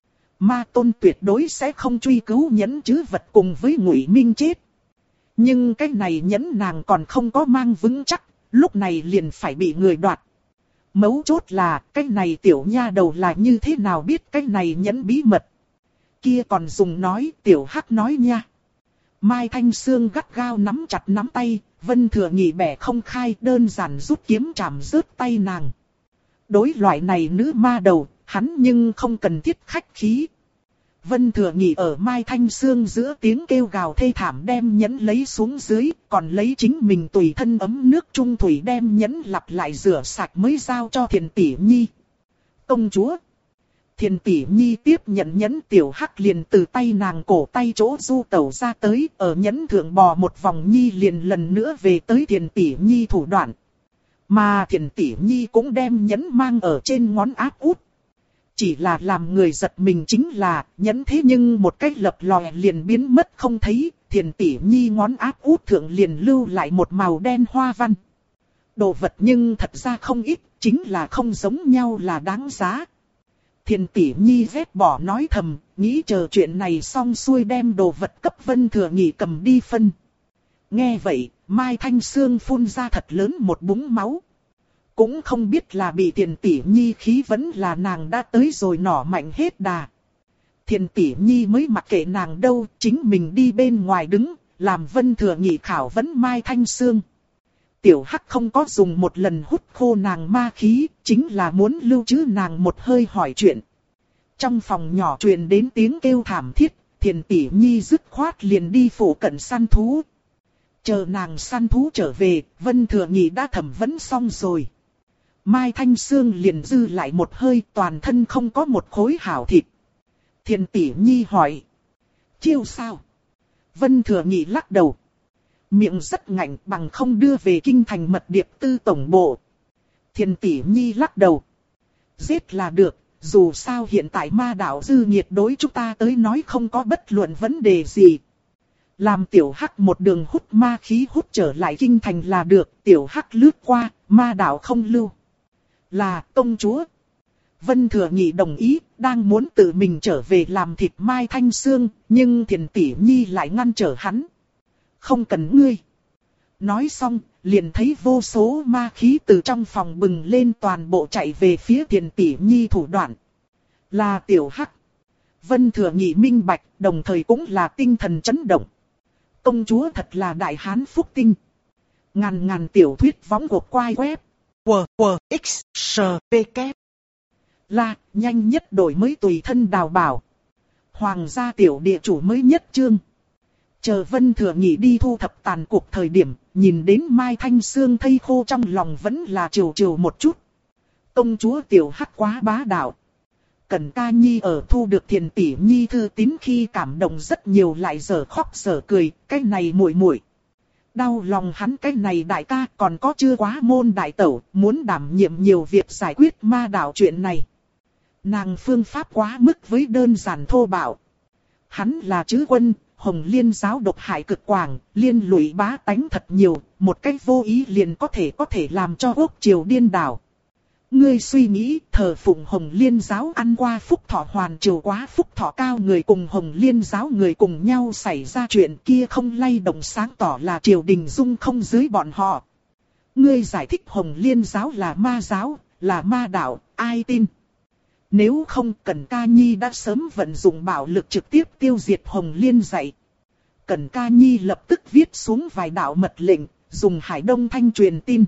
Ma Tôn tuyệt đối sẽ không truy cứu nhẫn chứ vật cùng với Ngụy Minh chết. Nhưng cái này nhẫn nàng còn không có mang vững chắc, lúc này liền phải bị người đoạt. Mấu chốt là cái này tiểu nha đầu là như thế nào biết cái này nhẫn bí mật. Kia còn dùng nói tiểu hắc nói nha. Mai Thanh Sương gắt gao nắm chặt nắm tay, Vân Thừa Nhị bẻ không khai đơn giản rút kiếm chạm rớt tay nàng. Đối loại này nữ ma đầu, hắn nhưng không cần thiết khách khí. Vân Thừa Nhị ở Mai Thanh Sương giữa tiếng kêu gào thê thảm đem nhẫn lấy xuống dưới, còn lấy chính mình tùy thân ấm nước trung thủy đem nhẫn lặp lại rửa sạch mới giao cho Thiền Tỷ Nhi. Công chúa! Thiền Tỷ Nhi tiếp nhận nhẫn, Tiểu Hắc liền từ tay nàng cổ tay chỗ du tẩu ra tới, ở nhẫn thượng bò một vòng nhi liền lần nữa về tới Thiền Tỷ Nhi thủ đoạn. Mà Thiền Tỷ Nhi cũng đem nhẫn mang ở trên ngón áp út. Chỉ là làm người giật mình chính là, nhẫn thế nhưng một cách lập lòe liền biến mất không thấy, Thiền Tỷ Nhi ngón áp út thượng liền lưu lại một màu đen hoa văn. Đồ vật nhưng thật ra không ít, chính là không giống nhau là đáng giá. Thiền Tỷ Nhi vét bỏ nói thầm, nghĩ chờ chuyện này xong xuôi đem đồ vật cấp Vân Thừa Nhị cầm đi phân. Nghe vậy, Mai Thanh Sương phun ra thật lớn một búng máu. Cũng không biết là bị Thiền Tỷ Nhi khí vẫn là nàng đã tới rồi nỏ mạnh hết đà. Thiền Tỷ Nhi mới mặc kệ nàng đâu, chính mình đi bên ngoài đứng, làm Vân Thừa Nhị khảo vấn Mai Thanh Sương. Tiểu Hắc không có dùng một lần hút khô nàng ma khí, chính là muốn lưu trữ nàng một hơi hỏi chuyện. Trong phòng nhỏ truyền đến tiếng kêu thảm thiết, Thiền Tỷ Nhi dứt khoát liền đi phủ cận săn thú. Chờ nàng săn thú trở về, Vân Thừa Nhị đã thẩm vấn xong rồi. Mai Thanh Sương liền dư lại một hơi, toàn thân không có một khối hảo thịt. Thiền Tỷ Nhi hỏi. Chiêu sao? Vân Thừa Nhị lắc đầu. Miệng rất ngạnh bằng không đưa về kinh thành mật điệp tư tổng bộ. Thiền Tỷ Nhi lắc đầu. Giết là được, dù sao hiện tại ma đạo dư nhiệt đối chúng ta tới nói không có bất luận vấn đề gì. Làm Tiểu Hắc một đường hút ma khí hút trở lại kinh thành là được, Tiểu Hắc lướt qua, ma đạo không lưu. Là công chúa. Vân Thừa Nhị đồng ý, đang muốn tự mình trở về làm thịt Mai Thanh Sương, nhưng Thiền Tỷ Nhi lại ngăn trở hắn. Không cần ngươi. Nói xong, liền thấy vô số ma khí từ trong phòng bừng lên toàn bộ chạy về phía Thiền Tỷ Nhi thủ đoạn. Là Tiểu Hắc. Vân Thừa Nhị minh bạch, đồng thời cũng là tinh thần chấn động. Công chúa thật là đại hán phúc tinh. Ngàn ngàn tiểu thuyết võng của quai web. X, S, P, K. Là, nhanh nhất đổi mới tùy thân đào bảo. Hoàng gia tiểu địa chủ mới nhất chương. Chờ Vân Thừa Nhị đi thu thập tàn cuộc thời điểm, nhìn đến Mai Thanh Sương thây khô trong lòng vẫn là trừu trừu một chút. Công chúa Tiểu Hắc quá bá đạo. Cẩn Ca Nhi ở thu được Thiền Tỷ Nhi thư tín khi cảm động rất nhiều lại dở khóc dở cười, cái này muội muội. Đau lòng hắn cái này đại ca còn có chưa quá môn đại tẩu, muốn đảm nhiệm nhiều việc giải quyết ma đạo chuyện này. Nàng phương pháp quá mức với đơn giản thô bạo. Hắn là chữ quân, Hồng Liên giáo độc hại cực quảng, liên lụy bá tánh thật nhiều, một cách vô ý liền có thể làm cho quốc triều điên đảo. Ngươi suy nghĩ thờ phụng Hồng Liên giáo ăn qua phúc thọ hoàn triều quá phúc thọ cao người cùng Hồng Liên giáo người cùng nhau xảy ra chuyện kia không lay động sáng tỏ là triều đình dung không dưới bọn họ. Ngươi giải thích Hồng Liên giáo là ma giáo, là ma đạo, ai tin? Nếu không Cẩn Ca Nhi đã sớm vận dụng bạo lực trực tiếp tiêu diệt Hồng Liên dạy. Cẩn Ca Nhi lập tức viết xuống vài đạo mật lệnh, dùng Hải Đông Thanh truyền tin.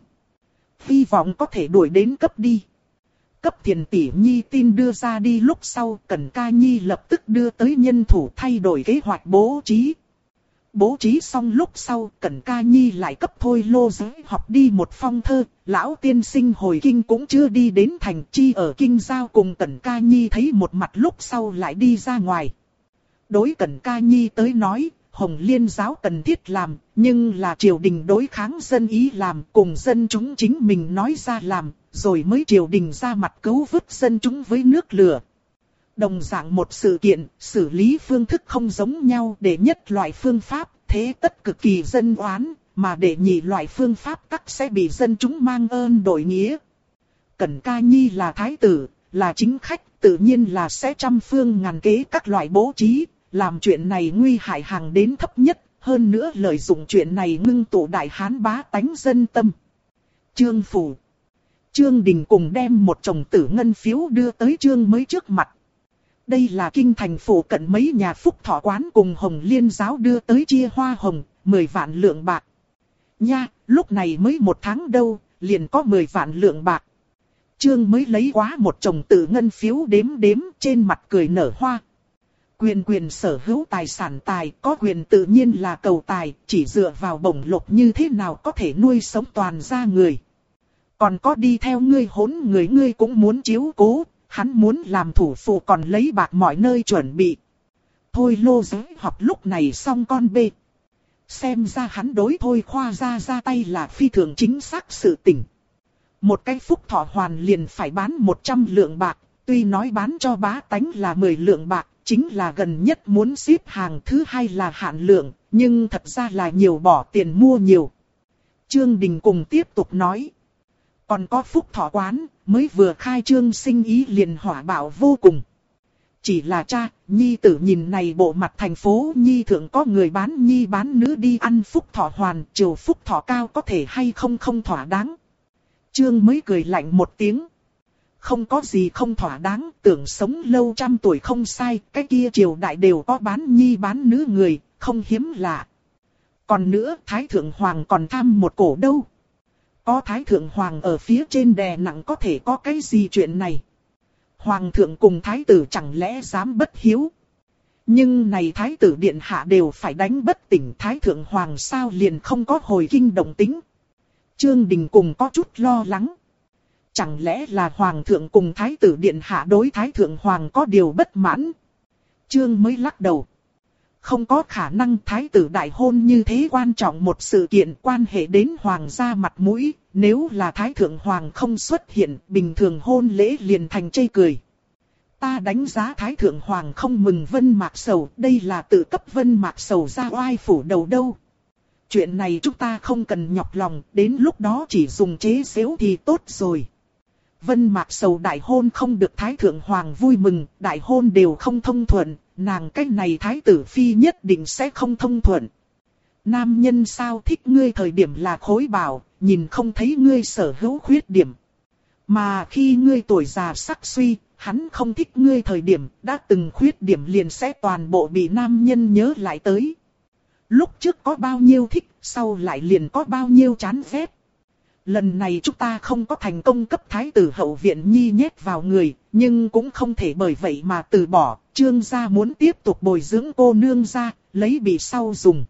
Hy vọng có thể đuổi đến cấp đi. Cấp Thiền Tỷ Nhi tin đưa ra đi lúc sau, Cẩn Ca Nhi lập tức đưa tới nhân thủ thay đổi kế hoạch bố trí. Bố trí xong lúc sau, Cẩn Ca Nhi lại cấp Thôi Lô Giới học đi một phong thơ, lão tiên sinh hồi kinh cũng chưa đi đến thành chi ở kinh giao cùng Cẩn Ca Nhi thấy một mặt lúc sau lại đi ra ngoài. Đối Cẩn Ca Nhi tới nói, Hồng Liên giáo cần thiết làm, nhưng là triều đình đối kháng dân ý làm, cùng dân chúng chính mình nói ra làm, rồi mới triều đình ra mặt cứu vớt dân chúng với nước lửa. Đồng dạng một sự kiện, xử lý phương thức không giống nhau, để nhất loại phương pháp, thế tất cực kỳ dân oán, mà để nhị loại phương pháp tắc sẽ bị dân chúng mang ơn đổi nghĩa. Cẩn Ca Nhi là thái tử, là chính khách, tự nhiên là sẽ trăm phương ngàn kế các loại bố trí, làm chuyện này nguy hại hàng đến thấp nhất, hơn nữa lợi dụng chuyện này ngưng tụ đại hán bá tánh dân tâm. Trương Phủ. Trương Đình cùng đem một chồng tử ngân phiếu đưa tới Trương mới trước mặt. Đây là kinh thành phủ cận mấy nhà phúc thọ quán cùng Hồng Liên giáo đưa tới chia hoa hồng, 10 vạn lượng bạc. Nha, lúc này mới 1 tháng đâu, liền có 10 vạn lượng bạc. Trương mới lấy quá một chồng tử ngân phiếu đếm đếm trên mặt cười nở hoa. Quyền quyền sở hữu tài sản tài, có quyền tự nhiên là cầu tài, chỉ dựa vào bổng lộc như thế nào có thể nuôi sống toàn gia người. Còn có đi theo ngươi hỗn người ngươi cũng muốn chiếu cố, hắn muốn làm thủ phụ còn lấy bạc mọi nơi chuẩn bị. Thôi Lô Giới học lúc này xong con bê. Xem ra hắn đối Thôi Khoa ra tay là phi thường chính xác sự tình. Một cái phúc thọ hoàn liền phải bán 100 lượng bạc, tuy nói bán cho bá tánh là 10 lượng bạc, chính là gần nhất muốn xếp hàng thứ hai là hạn lượng, nhưng thật ra là nhiều bỏ tiền mua nhiều. Trương Đình cùng tiếp tục nói. Còn có phúc thọ quán, mới vừa khai trương sinh ý liền hỏa bạo vô cùng. Chỉ là cha, nhi tử nhìn này bộ mặt thành phố nhi thượng có người bán nhi bán nữ đi ăn phúc thọ hoàn, chiều phúc thọ cao có thể hay không không thỏa đáng. Trương mới cười lạnh một tiếng. Không có gì không thỏa đáng, tưởng sống lâu trăm tuổi không sai, cái kia triều đại đều có bán nhi bán nữ người, không hiếm lạ. Còn nữa, Thái Thượng Hoàng còn tham một cổ đâu. Có Thái Thượng Hoàng ở phía trên đè nặng có thể có cái gì chuyện này. Hoàng thượng cùng Thái tử chẳng lẽ dám bất hiếu. Nhưng này Thái tử điện hạ đều phải đánh bất tỉnh Thái Thượng Hoàng sao liền không có hồi kinh động tính. Trương Đình cùng có chút lo lắng. Chẳng lẽ là Hoàng thượng cùng Thái tử điện hạ đối Thái Thượng Hoàng có điều bất mãn. Trương mới lắc đầu. Không có khả năng Thái tử đại hôn như thế quan trọng một sự kiện quan hệ đến Hoàng gia mặt mũi. Nếu là Thái Thượng Hoàng không xuất hiện, bình thường hôn lễ liền thành chê cười. Ta đánh giá Thái Thượng Hoàng không mừng Vân Mạc Sầu, đây là tự cấp Vân Mạc Sầu ra oai phủ đầu đâu. Chuyện này chúng ta không cần nhọc lòng, đến lúc đó chỉ dùng chế giễu thì tốt rồi. Vân Mạc Sầu đại hôn không được Thái Thượng Hoàng vui mừng, đại hôn đều không thông thuận, nàng cái này Thái tử phi nhất định sẽ không thông thuận. Nam nhân sao thích ngươi thời điểm là khối bảo, nhìn không thấy ngươi sở hữu khuyết điểm. Mà khi ngươi tuổi già sắc suy, hắn không thích ngươi thời điểm, đã từng khuyết điểm liền sẽ toàn bộ bị nam nhân nhớ lại tới. Lúc trước có bao nhiêu thích, sau lại liền có bao nhiêu chán ghét. Lần này chúng ta không có thành công cấp thái tử hậu viện nhi nhét vào người, nhưng cũng không thể bởi vậy mà từ bỏ. Trương gia muốn tiếp tục bồi dưỡng cô nương gia, lấy bị sau dùng.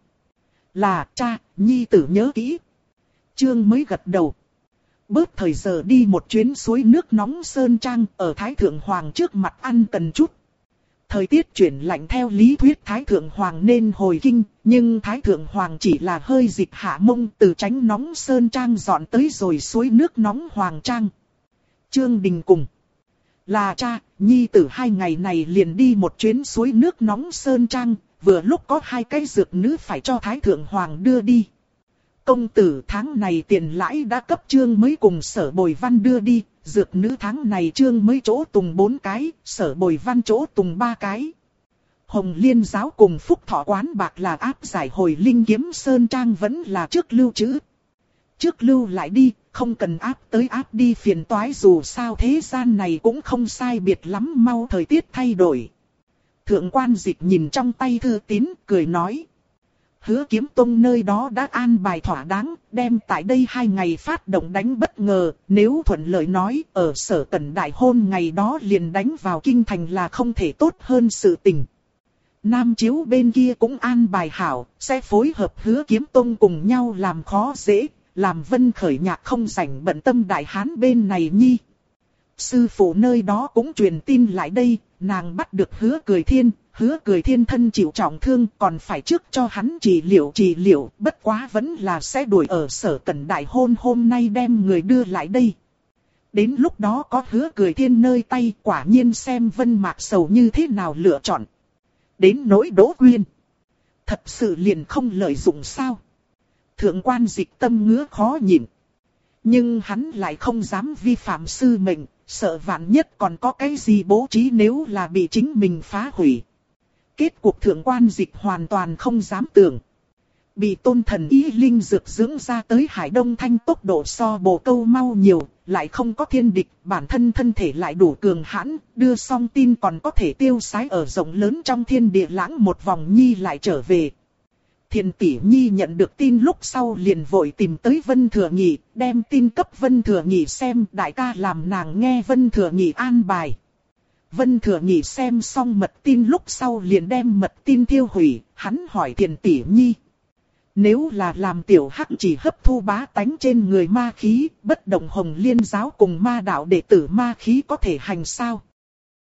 Là cha, nhi tử nhớ kỹ. Trương mới gật đầu. Bớt thời giờ đi một chuyến suối nước nóng Sơn Trang ở Thái Thượng Hoàng trước mặt ăn cần chút. Thời tiết chuyển lạnh theo lý thuyết Thái Thượng Hoàng nên hồi kinh, nhưng Thái Thượng Hoàng chỉ là hơi dịch hạ mông từ tránh nóng Sơn Trang dọn tới rồi suối nước nóng Hoàng Trang. Trương Đình cùng. Là cha, nhi tử 2 ngày này liền đi một chuyến suối nước nóng Sơn Trang, vừa lúc có 2 cái dược nữ phải cho Thái Thượng Hoàng đưa đi. Công tử tháng này tiền lãi đã cấp Trương mới cùng Sở Bồi Văn đưa đi, dược nữ tháng này Trương mới chỗ tùng 4 cái, Sở Bồi Văn chỗ tùng 3 cái. Hồng Liên giáo cùng Phúc Thọ quán bạc là áp giải hồi Linh Kiếm Sơn Trang vẫn là trước lưu trữ. Trước lưu lại đi, không cần áp tới áp đi phiền toái dù sao thế gian này cũng không sai biệt lắm mau thời tiết thay đổi. Thượng quan Dịch nhìn trong tay thư tín cười nói. Hứa Kiếm Tông nơi đó đã an bài thỏa đáng, đem tại đây 2 ngày phát động đánh bất ngờ, nếu thuận lợi nói, ở Sở Cẩn đại hôn ngày đó liền đánh vào kinh thành là không thể tốt hơn sự tình. Nam Chiếu bên kia cũng an bài hảo, sẽ phối hợp Hứa Kiếm Tông cùng nhau làm khó dễ, làm Vân Khởi Nhạc không rảnh bận tâm Đại Hán bên này nhi. Sư phụ nơi đó cũng truyền tin lại đây, nàng bắt được Hứa Cười Thiên thân chịu trọng thương còn phải trước cho hắn trị liệu, bất quá vẫn là sẽ đuổi ở Sở Cẩn đại hôn hôm nay đem người đưa lại đây. Đến lúc đó có Hứa Cười Thiên nơi tay quả nhiên xem Vân Mạc Sầu như thế nào lựa chọn. Đến nỗi Đỗ Quyên, thật sự liền không lợi dụng sao? Thượng quan Dịch tâm ngứa khó nhịn. Nhưng hắn lại không dám vi phạm sư mệnh, sợ vạn nhất còn có cái gì bố trí nếu là bị chính mình phá hủy. Kết cuộc Thượng quan Dịch hoàn toàn không dám tưởng. Bị Tôn Thần Y linh dược dưỡng ra tới Hải Đông Thanh tốc độ so Bồ Câu mau nhiều, lại không có thiên địch, bản thân thân thể lại đủ cường hãn, đưa xong tin còn có thể tiêu sái ở rộng lớn trong thiên địa lãng một vòng nhi lại trở về. Thiền tỷ nhi nhận được tin lúc sau liền vội tìm tới Vân Thừa Nhị, đem tin cấp Vân Thừa Nhị xem, đại ca làm nàng nghe Vân Thừa Nhị an bài. Vân Thừa Nhị xem xong mật tin lúc sau liền đem mật tin tiêu hủy, hắn hỏi Thiền Tỷ Nhi. Nếu là làm tiểu hắc chỉ hấp thu bá tánh trên người ma khí, bất động Hồng Liên giáo cùng ma đạo đệ tử ma khí có thể hành sao?